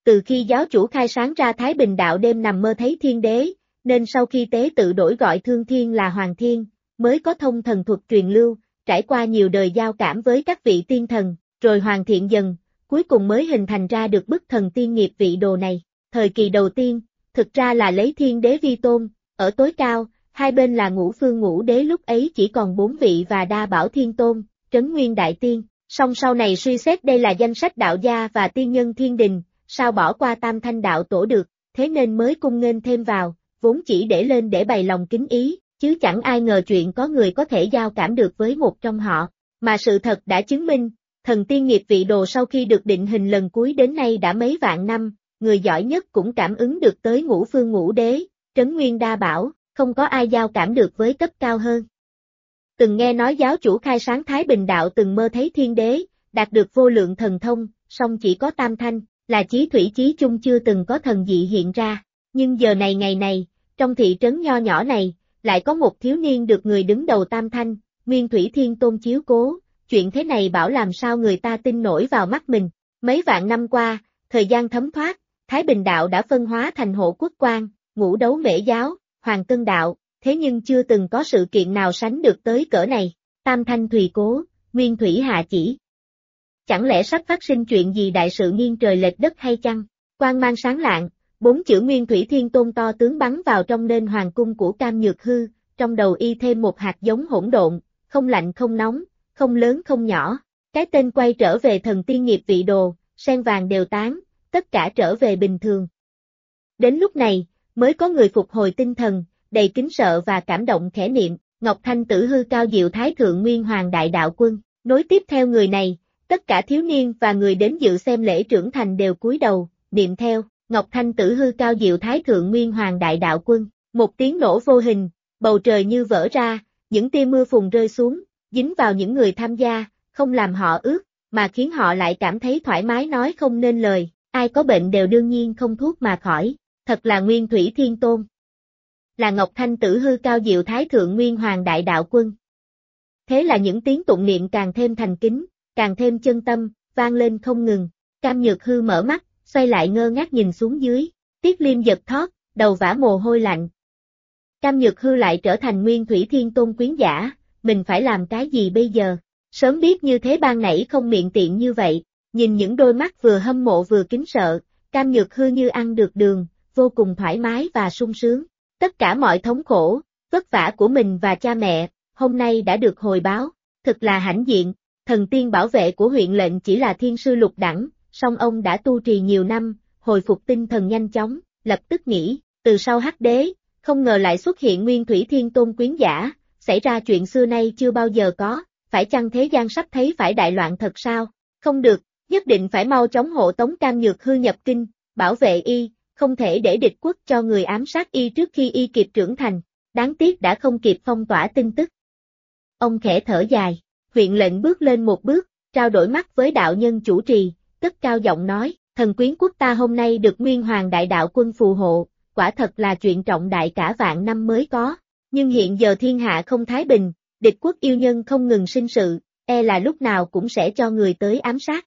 Từ khi giáo chủ khai sáng ra Thái Bình đạo đêm nằm mơ thấy thiên đế, nên sau khi tế tự đổi gọi Thương Thiên là Hoàng Thiên, mới có thông thần thuật truyền lưu, trải qua nhiều đời giao cảm với các vị tiên thần, rồi hoàn thiện dần, cuối cùng mới hình thành ra được bức thần tiên nghiệp vị đồ này. Thời kỳ đầu tiên, thực ra là lấy thiên đế vi tôn, ở tối cao, hai bên là ngũ phương ngũ đế, lúc ấy chỉ còn 4 vị và đa bảo thiên tôn, trấn nguyên đại tiên, song sau này suy xét đây là danh sách đạo gia và tiên nhân thiên đình, sao bỏ qua tam thanh đạo tổ được, thế nên mới cung nghênh thêm vào, vốn chỉ để lên để bày lòng kính ý, chứ chẳng ai ngờ chuyện có người có thể giao cảm được với một trong họ, mà sự thật đã chứng minh, thần tiên nghiệp vị đồ sau khi được định hình lần cuối đến nay đã mấy vạn năm, người giỏi nhất cũng cảm ứng được tới ngũ phương ngũ đế, trấn nguyên đa bảo, không có ai giao cảm được với cấp cao hơn. Từng nghe nói giáo chủ khai sáng Thái Bình đạo từng mơ thấy thiên đế, đạt được vô lượng thần thông, song chỉ có tam thanh, là chí thủy chí chung chưa từng có thần dị hiện ra, nhưng giờ này ngày này, trong thị trấn nho nhỏ này, lại có một thiếu niên được người đứng đầu tam thanh, Nguyên Thủy Thiên Tôn chiếu cố, chuyện thế này bảo làm sao người ta tin nổi vào mắt mình. Mấy vạn năm qua, thời gian thấm thoát, Thái Bình đạo đã phân hóa thành Hộ Quốc Quan, Ngũ Đấu Mễ giáo, Hoàng Tân đạo, thế nhưng chưa từng có sự kiện nào sánh được tới cỡ này. Tam thanh thùy cố, Nguyên Thủy hạ chỉ. Chẳng lẽ sắp phát sinh chuyện gì đại sự nghiêng trời lệch đất hay chăng? Quang mang sáng lạng, 4 chữ Nguyên Thủy Thiên Tôn to tướng bắn vào trong nền hoàng cung của Cam Nhược Hư, trong đầu y thêm một hạt giống hỗn độn, không lạnh không nóng, không lớn không nhỏ. Cái tên quay trở về thần tiên nghiệp vị đồ, sen vàng đều tán, tất cả trở về bình thường. Đến lúc này, mới có người phục hồi tinh thần, đầy kính sợ và cảm động khẽ niệm, Ngọc Thanh Tử Hư Cao Diệu Thái Thượng Nguyên Hoàng Đại Đạo Quân. Nối tiếp theo người này, tất cả thiếu niên và người đến dự xem lễ trưởng thành đều cúi đầu, niệm theo, Ngọc Thanh Tử Hư Cao Diệu Thái Thượng Nguyên Hoàng Đại Đạo Quân. Một tiếng nổ vô hình, bầu trời như vỡ ra, những tia mưa phùn rơi xuống, dính vào những người tham gia, không làm họ ướt, mà khiến họ lại cảm thấy thoải mái nói không nên lời, ai có bệnh đều đương nhiên không thuốc mà khỏi, thật là Nguyên Thủy Thiên Tôn. Là Ngọc Thanh Tử Hư Cao Diệu Thái Thượng Nguyên Hoàng Đại Đạo Quân. Thế là những tiếng tụng niệm càng thêm thành kính, càng thêm chân tâm, vang lên không ngừng. Cam Nhược Hư mở mắt, xoay lại ngơ ngác nhìn xuống dưới, Tiết Liêm giật thót, đầu vã mồ hôi lạnh. Cam Nhược Hư lại trở thành Nguyên Thủy Thiên Tôn quyến giả, mình phải làm cái gì bây giờ? Sớm biết như thế ban nãy không miệng tiện như vậy, nhìn những đôi mắt vừa hâm mộ vừa kính sợ, Cam Nhược Hư như ăn được đường, vô cùng thoải mái và sung sướng. Tất cả mọi thống khổ, vất vả của mình và cha mẹ, hôm nay đã được hồi báo, thực là hãnh diện. Thần tiên bảo vệ của huyện lệnh chỉ là thiên sư lục đẳng, song ông đã tu trì nhiều năm, hồi phục tinh thần nhanh chóng, lập tức nghĩ, từ sau Hắc Đế, không ngờ lại xuất hiện Nguyên Thủy Thiên Tôn quyến giả, xảy ra chuyện xưa nay chưa bao giờ có, phải chăng thế gian sắp thấy phải đại loạn thật sao? Không được, nhất định phải mau chóng hộ tống Cam Nhược Hư nhập kinh, bảo vệ y, không thể để địch quốc cho người ám sát y trước khi y kịp trưởng thành, đáng tiếc đã không kịp phong tỏa tin tức. Ông khẽ thở dài, huyện lệnh bước lên một bước, trao đổi mắt với đạo nhân chủ trì, cất cao giọng nói, thần quyến quốc ta hôm nay được Nguyên Hoàng Đại Đạo Quân phù hộ, quả thật là chuyện trọng đại cả vạn năm mới có, nhưng hiện giờ thiên hạ không thái bình, địch quốc yêu nhân không ngừng sinh sự, e là lúc nào cũng sẽ cho người tới ám sát.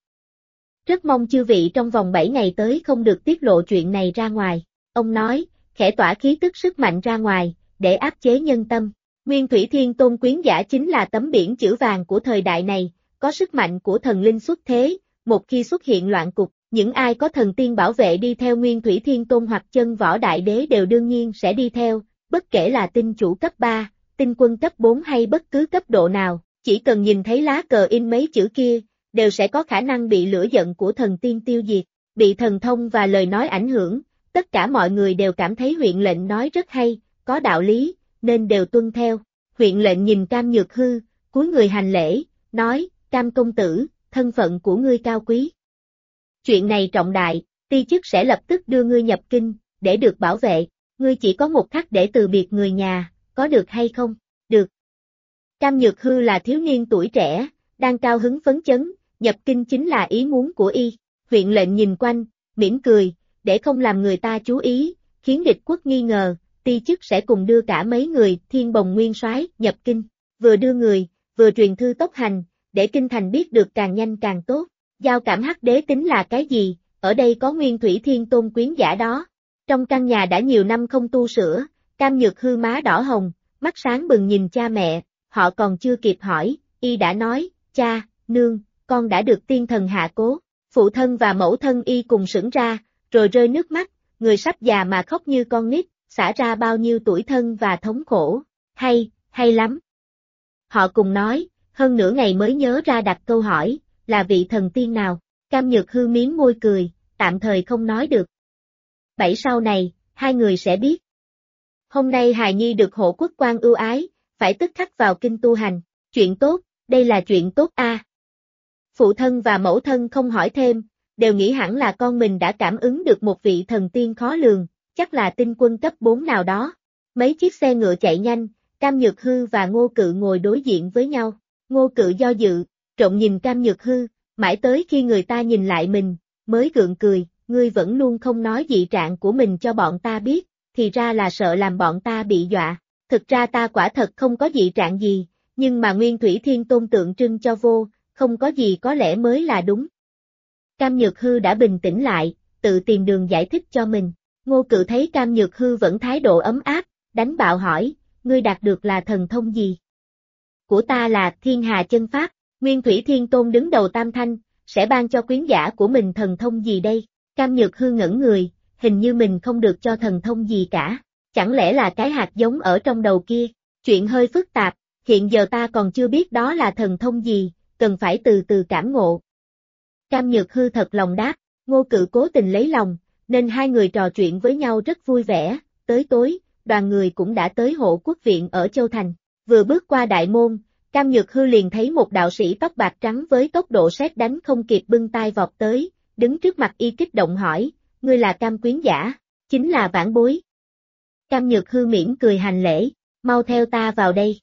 Rất mong chư vị trong vòng 7 ngày tới không được tiết lộ chuyện này ra ngoài, ông nói, khẽ tỏa khí tức sức mạnh ra ngoài, để áp chế nhân tâm. Nguyên Thủy Thiên Tôn quyến giả chính là tấm biển chữ vàng của thời đại này, có sức mạnh của thần linh xuất thế, một khi xuất hiện loạn cục, những ai có thần tiên bảo vệ đi theo Nguyên Thủy Thiên Tôn hoặc chân võ đại đế đều đương nhiên sẽ đi theo, bất kể là tinh chủ cấp 3, tinh quân cấp 4 hay bất cứ cấp độ nào, chỉ cần nhìn thấy lá cờ in mấy chữ kia, đều sẽ có khả năng bị lửa giận của thần tiên tiêu diệt, bị thần thông và lời nói ảnh hưởng, tất cả mọi người đều cảm thấy huyện lệnh nói rất hay, có đạo lý, nên đều tuân theo. Huyện lệnh nhìn Cam Nhược Hư, cúi người hành lễ, nói, Cam công tử, thân phận của ngươi cao quý. Chuyện này trọng đại, ti chức sẽ lập tức đưa ngươi nhập kinh, để được bảo vệ, ngươi chỉ có một khắc để từ biệt người nhà, có được hay không? Được. Cam Nhược Hư là thiếu niên tuổi trẻ, đang cao hứng phấn chấn, nhập kinh chính là ý muốn của y. Huyện lệnh nhìn quanh, mỉm cười, để không làm người ta chú ý, khiến địch quốc nghi ngờ, ti chức sẽ cùng đưa cả mấy người Thiên Bồng Nguyên Soái nhập kinh, vừa đưa người, vừa truyền thư tốc hành, để kinh thành biết được càng nhanh càng tốt. Giao cảm Hắc Đế tính là cái gì, ở đây có Nguyên Thủy Thiên Tôn quyến giả đó. Trong căn nhà đã nhiều năm không tu sửa, Cam Nhược Hư má đỏ hồng, mắt sáng bừng nhìn cha mẹ, họ còn chưa kịp hỏi, y đã nói, cha, nương, con đã được tiên thần hạ cố. Phụ thân và mẫu thân y cùng sững ra, rồi rơi nước mắt, người sắp già mà khóc như con nít, xả ra bao nhiêu tủi thân và thống khổ. Hay lắm. Họ cùng nói, hơn nửa ngày mới nhớ ra đặt câu hỏi, là vị thần tiên nào. Cam Nhược Hư miếm môi cười, tạm thời không nói được. Sau này, hai người sẽ biết. Hôm nay hài nhi được hộ quốc quan ưu ái, phải tức khắc vào kinh tu hành. Chuyện tốt, đây là chuyện tốt a. Phụ thân và mẫu thân không hỏi thêm, đều nghĩ hẳn là con mình đã cảm ứng được một vị thần tiên khó lường, chắc là tinh quân cấp 4 nào đó. Mấy chiếc xe ngựa chạy nhanh, Cam Nhược Hư và Ngô Cự ngồi đối diện với nhau. Ngô Cự do dự, trộm nhìn Cam Nhược Hư, mãi tới khi người ta nhìn lại mình, mới gượng cười, ngươi vẫn luôn không nói dị trạng của mình cho bọn ta biết, thì ra là sợ làm bọn ta bị dọa. Thực ra ta quả thật không có dị trạng gì, nhưng mà Nguyên Thủy Thiên Tôn tượng trưng cho vô, không có gì có lẽ mới là đúng. Cam Nhược Hư đã bình tĩnh lại, tự tìm đường giải thích cho mình. Ngô Cự thấy Cam Nhược Hư vẫn thái độ ấm áp, đánh bạo hỏi, ngươi đạt được là thần thông gì? Của ta là Thiên Hà Chân Pháp, Nguyên Thủy Thiên Tôn đứng đầu tam thanh, sẽ ban cho quyến giả của mình thần thông gì đây? Cam Nhược Hư ngẩn người, hình như mình không được cho thần thông gì cả, chẳng lẽ là cái hạt giống ở trong đầu kia? Chuyện hơi phức tạp, hiện giờ ta còn chưa biết đó là thần thông gì, cần phải từ từ cảm ngộ. Cam Nhược Hư thật lòng đáp, Ngô Cự cố tình lấy lòng, nên hai người trò chuyện với nhau rất vui vẻ. Tới tối, đoàn người cũng đã tới hộ quốc viện ở Châu Thành. Vừa bước qua đại môn, Cam Nhược Hư liền thấy một đạo sĩ tóc bạc trắng với tốc độ sét đánh không kịp bưng tay vọt tới, đứng trước mặt y kích động hỏi, ngươi là Cam quyến giả, chính là vãn bối. Cam Nhược Hư mỉm cười hành lễ, mau theo ta vào đây.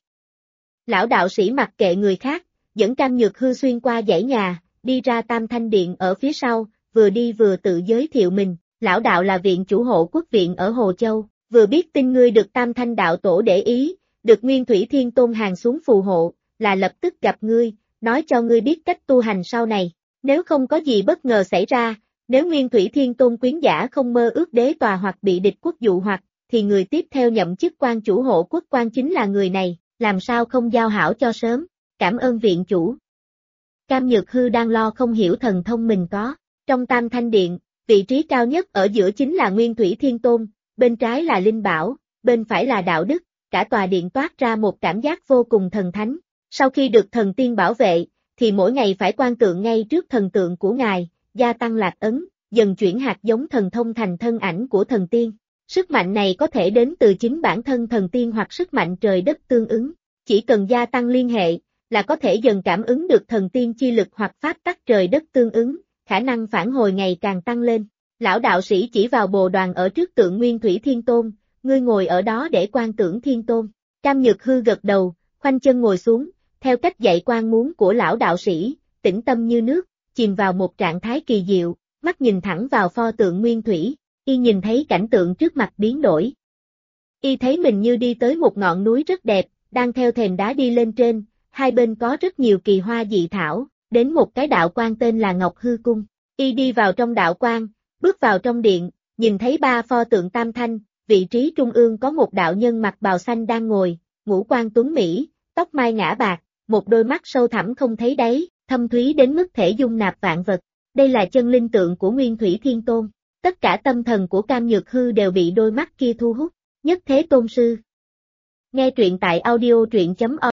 Lão đạo sĩ mặc kệ người khác, dẫn Cam Nhược Hư xuyên qua dãy nhà, đi ra Tam Thanh Điện ở phía sau, vừa đi vừa tự giới thiệu mình, lão đạo là viện chủ hộ quốc viện ở Hồ Châu, vừa biết tin ngươi được Tam Thanh đạo tổ để ý, được Nguyên Thủy Thiên Tôn hàng xuống phù hộ, là lập tức gặp ngươi, nói cho ngươi biết cách tu hành sau này, nếu không có gì bất ngờ xảy ra, nếu Nguyên Thủy Thiên Tôn quyến giả không mơ ước đế tòa hoặc bị địch quốc dụ hoặc, thì người tiếp theo nhậm chức quan chủ hộ quốc quan chính là người này, làm sao không giao hảo cho sớm, cảm ơn viện chủ. Cam Nhược Hư đang lo không hiểu thần thông mình có, trong Tam Thanh Điện, vị trí cao nhất ở giữa chính là Nguyên Thủy Thiên Tôn, bên trái là Linh Bảo, bên phải là Đạo Đức, cả tòa điện toát ra một cảm giác vô cùng thần thánh. Sau khi được thần tiên bảo vệ, thì mỗi ngày phải quan tượng ngay trước thần tượng của ngài, gia tăng lạc ấn, dần chuyển hạt giống thần thông thành thân ảnh của thần tiên. Sức mạnh này có thể đến từ chính bản thân thần tiên hoặc sức mạnh trời đất tương ứng. Chỉ cần gia tăng liên hệ, là có thể dần cảm ứng được thần tiên chi lực hoặc pháp tắc trời đất tương ứng, khả năng phản hồi ngày càng tăng lên. Lão đạo sĩ chỉ vào bồ đoàn ở trước tượng Nguyên Thủy Thiên Tôn, ngươi ngồi ở đó để quan tưởng Thiên Tôn. Cam Nhược Hư gật đầu, khoanh chân ngồi xuống, theo cách dạy quan muốn của lão đạo sĩ, tĩnh tâm như nước, chìm vào một trạng thái kỳ diệu, mắt nhìn thẳng vào pho tượng Nguyên Thủy, y nhìn thấy cảnh tượng trước mặt biến đổi. Y thấy mình như đi tới một ngọn núi rất đẹp, đang theo thềm đá đi lên trên, hai bên có rất nhiều kỳ hoa dị thảo, đến một cái đạo quan tên là Ngọc Hư Cung. Y đi vào trong đạo quan, bước vào trong điện, nhìn thấy ba pho tượng Tam Thanh, vị trí trung ương có một đạo nhân mặc bào xanh đang ngồi, ngũ quan tuấn mỹ, tóc mai ngã bạc, một đôi mắt sâu thẳm không thấy đáy, thâm thúy đến mức thể dung nạp vạn vật. Đây là chân linh tượng của Nguyên Thủy Thiên Tôn. Tất cả tâm thần của Cam Nhược Hư đều bị đôi mắt kia thu hút. Nhất Thế Tôn Sư. Nghe truyện tại audio truyện.org